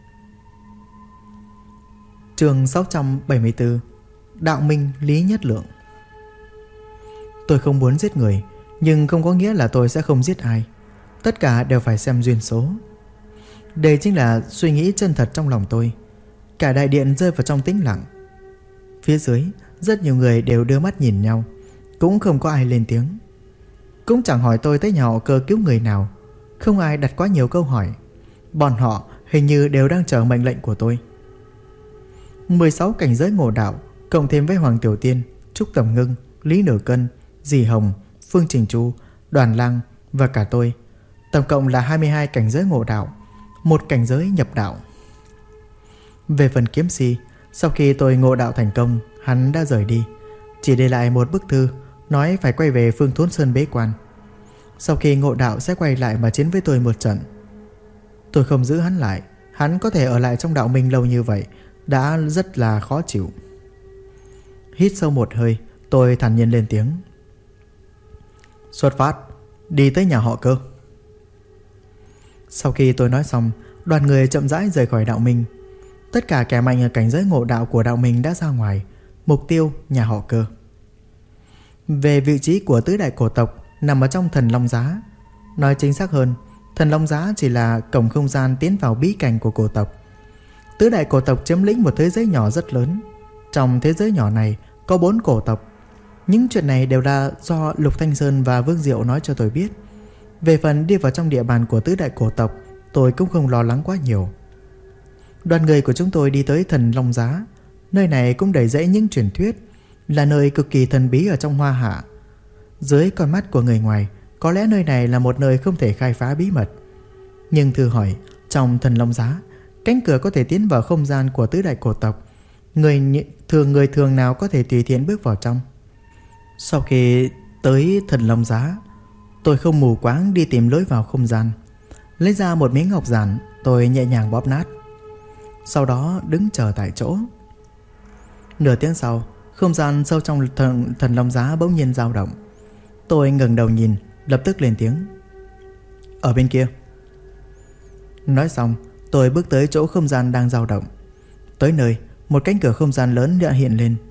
Chương 674. Đạo minh Lý Nhất Lượng. Tôi không muốn giết người, nhưng không có nghĩa là tôi sẽ không giết ai. Tất cả đều phải xem duyên số. Đây chính là suy nghĩ chân thật trong lòng tôi. Cả đại điện rơi vào trong tĩnh lặng. Phía dưới rất nhiều người đều đưa mắt nhìn nhau, cũng không có ai lên tiếng. Cũng chẳng hỏi tôi tới nhà họ Cơ cứu người nào. Không ai đặt quá nhiều câu hỏi. Bọn họ hình như đều đang chờ mệnh lệnh của tôi. 16 cảnh giới ngộ đạo, cộng thêm với Hoàng Tiểu Tiên, Trúc Tầm Ngưng, Lý Nửa Cân, Dì Hồng, Phương Trình Chu, Đoàn Lang và cả tôi, tổng cộng là 22 cảnh giới ngộ đạo, một cảnh giới nhập đạo. Về phần Kiếm Si, sau khi tôi ngộ đạo thành công, hắn đã rời đi, chỉ để lại một bức thư nói phải quay về Phương Thốn Sơn bế quan. Sau khi ngộ đạo sẽ quay lại mà chiến với tôi một trận. Tôi không giữ hắn lại, hắn có thể ở lại trong đạo minh lâu như vậy đã rất là khó chịu. Hít sâu một hơi, tôi thản nhiên lên tiếng: Xuất phát, đi tới nhà họ Cơ. Sau khi tôi nói xong, đoàn người chậm rãi rời khỏi đạo minh. Tất cả kẻ mạnh ở cảnh giới ngộ đạo của đạo minh đã ra ngoài, mục tiêu nhà họ Cơ. Về vị trí của tứ đại cổ tộc nằm ở trong Thần Long Giá. Nói chính xác hơn, Thần Long Giá chỉ là cổng không gian tiến vào bí cảnh của cổ tộc. Tứ đại cổ tộc chiếm lĩnh một thế giới nhỏ rất lớn. Trong thế giới nhỏ này có 4 cổ tộc. Những chuyện này đều là do Lục Thanh Sơn và Vương Diệu nói cho tôi biết. Về phần đi vào trong địa bàn của tứ đại cổ tộc, tôi cũng không lo lắng quá nhiều. Đoàn người của chúng tôi đi tới Thần Long Giá. Nơi này cũng đầy rẫy những truyền thuyết, là nơi cực kỳ thần bí ở trong Hoa Hạ. Dưới con mắt của người ngoài, có lẽ nơi này là một nơi không thể khai phá bí mật. Nhưng thử hỏi, trong Thần Long Giá, cánh cửa có thể tiến vào không gian của tứ đại cổ tộc. Người thường nào có thể tùy tiện bước vào trong. Sau khi tới Thần Long Giá, tôi không mù quáng đi tìm lối vào không gian. Lấy ra một miếng ngọc giản, tôi nhẹ nhàng bóp nát. Sau đó đứng chờ tại chỗ. Nửa tiếng sau, không gian sâu trong Thần Long Giá bỗng nhiên dao động. Tôi ngẩng đầu nhìn, lập tức lên tiếng: Ở bên kia. Nói xong, tôi bước tới chỗ không gian đang dao động. Tới nơi, một cánh cửa không gian lớn đã hiện lên.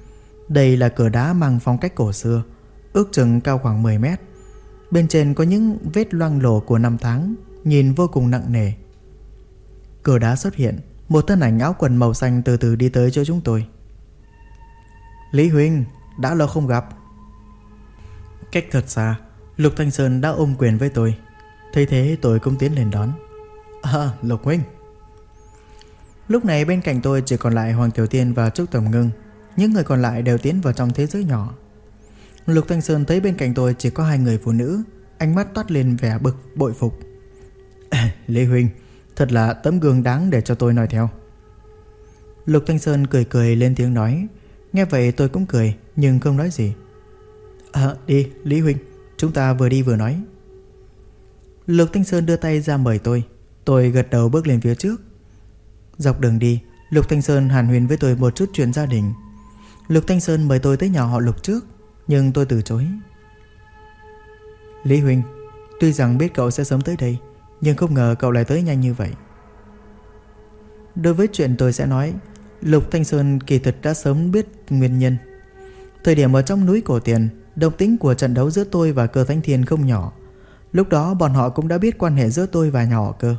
Đây là cửa đá mang phong cách cổ xưa, ước chừng cao khoảng 10 mét. Bên trên có những vết loang lổ của năm tháng, nhìn vô cùng nặng nề. Cửa đá xuất hiện, một thân ảnh áo quần màu xanh từ từ đi tới chỗ chúng tôi. Lý huynh, đã lâu không gặp. Cách thật xa, Lục Thanh Sơn đã ôm quyền với tôi. Thấy thế tôi cũng tiến lên đón. Lục huynh. Lúc này bên cạnh tôi chỉ còn lại Hoàng Tiểu Tiên và Trúc Tầm Ngưng. Những người còn lại đều tiến vào trong thế giới nhỏ. Lục Thanh Sơn thấy bên cạnh tôi chỉ có 2 người phụ nữ, ánh mắt toát lên vẻ bội phục. Lý huynh, thật là tấm gương đáng để cho tôi nói theo. Lục Thanh Sơn cười cười lên tiếng nói. Nghe vậy tôi cũng cười nhưng không nói gì. Đi Lý huynh, chúng ta vừa đi vừa nói. Lục Thanh Sơn đưa tay ra mời tôi. Tôi gật đầu bước lên phía trước. Dọc đường đi, Lục Thanh Sơn hàn huyên với tôi một chút chuyện gia đình. Lục Thanh Sơn mời tôi tới nhà họ Lục trước, nhưng tôi từ chối. Lý huynh, tuy rằng biết cậu sẽ sớm tới đây, nhưng không ngờ cậu lại tới nhanh như vậy. Đối với chuyện tôi sẽ nói, Lục Thanh Sơn kỳ thực đã sớm biết nguyên nhân. Thời điểm ở trong núi Cổ Tiền, động tĩnh của trận đấu giữa tôi và Cơ Thánh Thiên không nhỏ. Lúc đó bọn họ cũng đã biết quan hệ giữa tôi và nhà họ Cơ.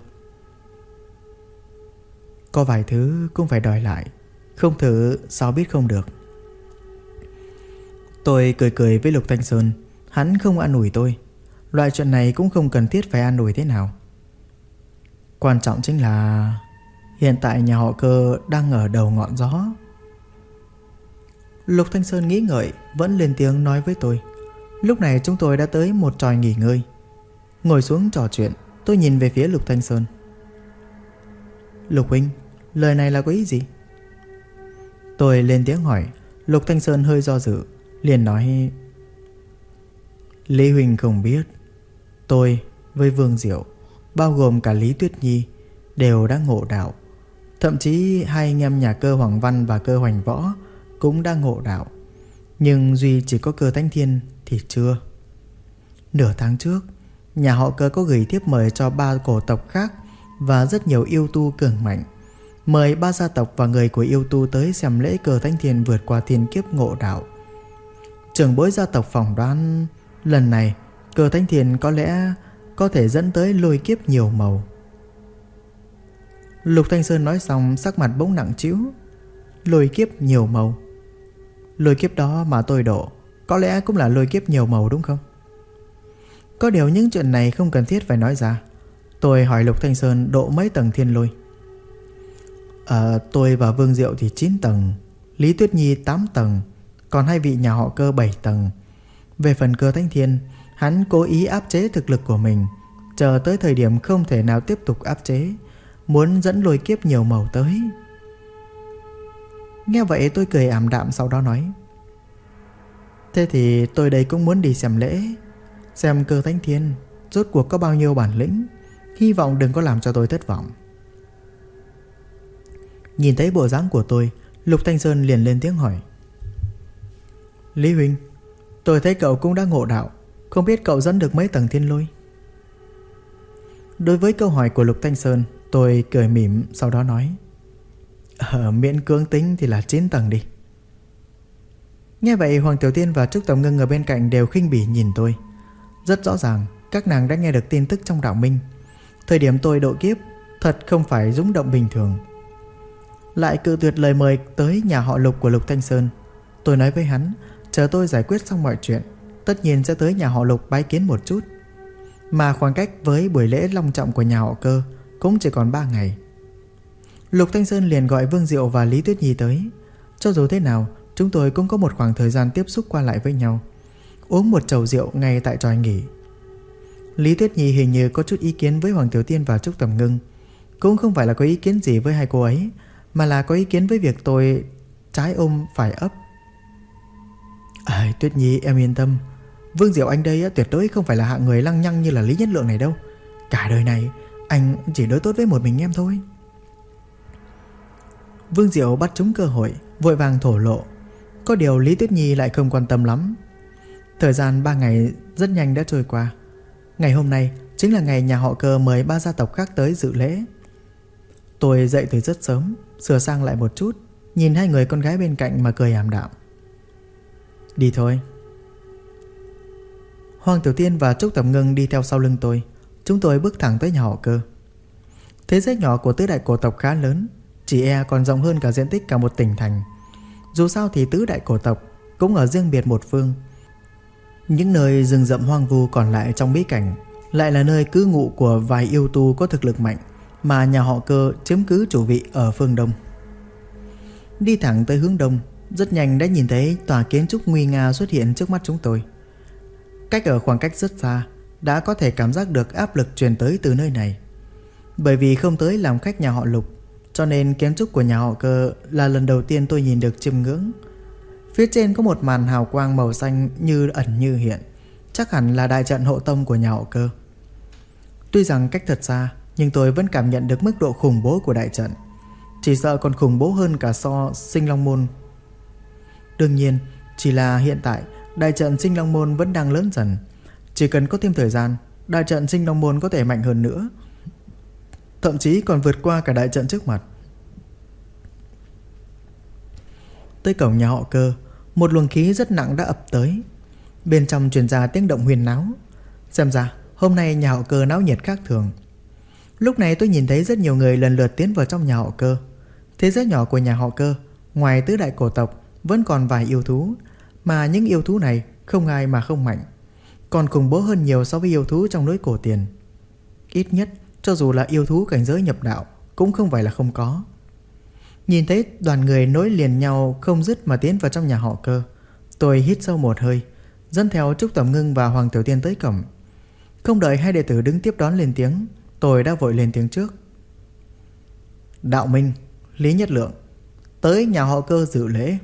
Có vài thứ cũng phải đòi lại, không thử sao biết không được. Tôi cười cười với Lục Thanh Sơn. Hắn không an ủi tôi. Loại chuyện này cũng không cần thiết phải an ủi thế nào. Quan trọng chính là hiện tại nhà họ Cơ đang ở đầu ngọn gió. Lục Thanh Sơn nghĩ ngợi, vẫn lên tiếng nói với tôi. Lúc này chúng tôi đã tới một tròi nghỉ ngơi. Ngồi xuống trò chuyện, tôi nhìn về phía Lục Thanh Sơn. Lục huynh, lời này là có ý gì? Tôi lên tiếng hỏi. Lục Thanh Sơn hơi do dự, liền nói. Lý huynh không biết, tôi với Vương Diệu, bao gồm cả Lý Tuyết Nhi, đều đã ngộ đạo. Thậm chí 2 anh em nhà Cơ Hoàng Văn và Cơ Hoành Võ cũng đã ngộ đạo. Nhưng duy chỉ có Cơ Thánh Thiên thì chưa. Nửa tháng trước, nhà họ Cơ có gửi thiếp mời cho 3 cổ tộc khác và rất nhiều yêu tu cường mạnh, mời 3 gia tộc và người của yêu tu tới xem lễ Cơ Thánh Thiên vượt qua thiên kiếp ngộ đạo. Trưởng bối gia tộc phỏng đoán lần này Cơ Thánh Thiên có lẽ có thể dẫn tới lôi kiếp nhiều màu. Lục Thanh Sơn nói xong, sắc mặt bỗng nặng trĩu. Lôi kiếp nhiều màu? Lôi kiếp đó mà tôi độ có lẽ cũng là lôi kiếp nhiều màu đúng không? Có điều những chuyện này không cần thiết phải nói ra. Tôi hỏi Lục Thanh Sơn độ mấy tầng thiên lôi. Tôi và Vương Diệu thì 9 tầng, Lý Tuyết Nhi 8 tầng, còn 2 vị nhà họ Cơ 7 tầng. Về phần Cơ Thánh Thiên, hắn cố ý áp chế thực lực của mình, chờ tới thời điểm không thể nào tiếp tục áp chế, muốn dẫn lôi kiếp nhiều màu tới. Nghe vậy tôi cười ảm đạm, sau đó nói. Thế thì tôi đây cũng muốn đi xem lễ, xem Cơ Thánh Thiên rốt cuộc có bao nhiêu bản lĩnh. Hy vọng đừng có làm cho tôi thất vọng. Nhìn thấy bộ dáng của tôi, Lục Thanh Sơn liền lên tiếng hỏi. Lý huynh, tôi thấy cậu cũng đã ngộ đạo, không biết cậu dẫn được mấy tầng thiên lôi? Đối với câu hỏi của Lục Thanh Sơn, tôi cười mỉm, sau đó nói. Miễn cưỡng tính thì là 9 tầng đi. Nghe vậy Hoàng Tiểu Tiên và Trúc Tầm Ngưng ở bên cạnh đều khinh bỉ nhìn tôi. Rất rõ ràng các nàng đã nghe được tin tức trong đạo minh. Thời điểm tôi độ kiếp thật không phải rung động bình thường. Lại cự tuyệt lời mời tới nhà họ Lục của Lục Thanh Sơn. Tôi nói với hắn, chờ tôi giải quyết xong mọi chuyện, tất nhiên sẽ tới nhà họ Lục bái kiến một chút. Mà khoảng cách với buổi lễ long trọng của nhà họ Cơ cũng chỉ còn 3 ngày. Lục Thanh Sơn liền gọi Vương Diệu và Lý Tuyết Nhi tới. Cho dù thế nào, chúng tôi cũng có một khoảng thời gian tiếp xúc qua lại với nhau, uống một chầu rượu ngay tại tròi nghỉ. Lý Tuyết Nhi hình như có chút ý kiến với Hoàng Tiểu Tiên và Trúc Tầm Ngưng. Cũng không phải là có ý kiến gì với 2 cô ấy, mà là có ý kiến với việc tôi trái ôm phải ấp. Tuyết Nhi, em yên tâm, Vương Diệu anh đây tuyệt đối không phải là hạng người lăng nhăng như là Lý Nhất Lượng này đâu. Cả đời này anh chỉ đối tốt với một mình em thôi. Vương Diệu bắt trúng cơ hội, vội vàng thổ lộ. Có điều Lý Tuyết Nhi lại không quan tâm lắm. Thời gian 3 ngày rất nhanh đã trôi qua. Ngày hôm nay chính là ngày nhà họ Cơ mời 3 gia tộc khác tới dự lễ. Tôi dậy từ rất sớm, sửa sang lại một chút, nhìn 2 người con gái bên cạnh mà cười ảm đạm. Đi thôi. Hoàng Tiểu Tiên và Trúc Tầm Ngưng đi theo sau lưng tôi. Chúng tôi bước thẳng tới nhà họ Cơ. Thế giới nhỏ của tứ đại cổ tộc khá lớn, chỉ e còn rộng hơn cả diện tích cả một tỉnh thành. Dù sao thì tứ đại cổ tộc cũng ở riêng biệt một phương. Những nơi rừng rậm hoang vu còn lại trong bí cảnh lại là nơi cư ngụ của vài yêu tu có thực lực mạnh, mà nhà họ Cơ chiếm cứ chủ vị ở phương đông. Đi thẳng tới hướng đông, rất nhanh đã nhìn thấy tòa kiến trúc nguy nga xuất hiện trước mắt chúng tôi. Cách ở khoảng cách rất xa, đã có thể cảm giác được áp lực truyền tới từ nơi này. Bởi vì không tới làm khách nhà họ Lục, cho nên kiến trúc của nhà họ Cơ là lần đầu tiên tôi nhìn được chiêm ngưỡng. Phía trên có một màn hào quang màu xanh như ẩn như hiện, chắc hẳn là đại trận hộ tông của nhà họ Cơ. Tuy rằng cách thật xa, nhưng tôi vẫn cảm nhận được mức độ khủng bố của đại trận. Chỉ sợ còn khủng bố hơn cả Sinh Long Môn. Đương nhiên, chỉ là hiện tại đại trận Sinh Long Môn vẫn đang lớn dần. Chỉ cần có thêm thời gian, đại trận Sinh Long Môn có thể mạnh hơn nữa, thậm chí còn vượt qua cả đại trận trước mặt. Tới cổng nhà họ Cơ, một luồng khí rất nặng đã ập tới. Bên trong truyền ra tiếng động huyền náo. Xem ra hôm nay nhà họ Cơ náo nhiệt khác thường. Lúc này tôi nhìn thấy rất nhiều người lần lượt tiến vào trong nhà họ Cơ. Thế giới nhỏ của nhà họ Cơ, ngoài tứ đại cổ tộc, vẫn còn vài yêu thú, mà những yêu thú này không ai mà không mạnh, còn khủng bố hơn nhiều so với yêu thú trong núi Cổ Tiền. Ít nhất, cho dù là yêu thú cảnh giới nhập đạo, cũng không phải là không có. Nhìn thấy đoàn người nối liền nhau không dứt mà tiến vào trong nhà họ Cơ, tôi hít sâu một hơi, dẫn theo Trúc Tầm Ngưng và Hoàng Tiểu Tiên tới cổng. Không đợi hai đệ tử đứng tiếp đón lên tiếng, tôi đã vội lên tiếng trước. Đạo Minh, Lý Nhất Lượng, tới nhà họ Cơ dự lễ.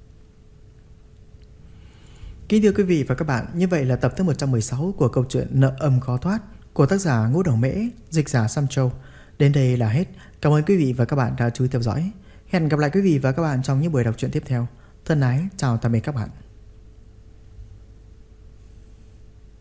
Kính thưa quý vị và các bạn, như vậy là tập thứ 116 của câu chuyện Nợ Âm Khó Thoát của tác giả Ngũ Đầu Mễ, dịch giả Sam Châu. Đến đây là hết. Cảm ơn quý vị và các bạn đã chú ý theo dõi. Hẹn gặp lại quý vị và các bạn trong những buổi đọc truyện tiếp theo. Thân ái, chào tạm biệt các bạn.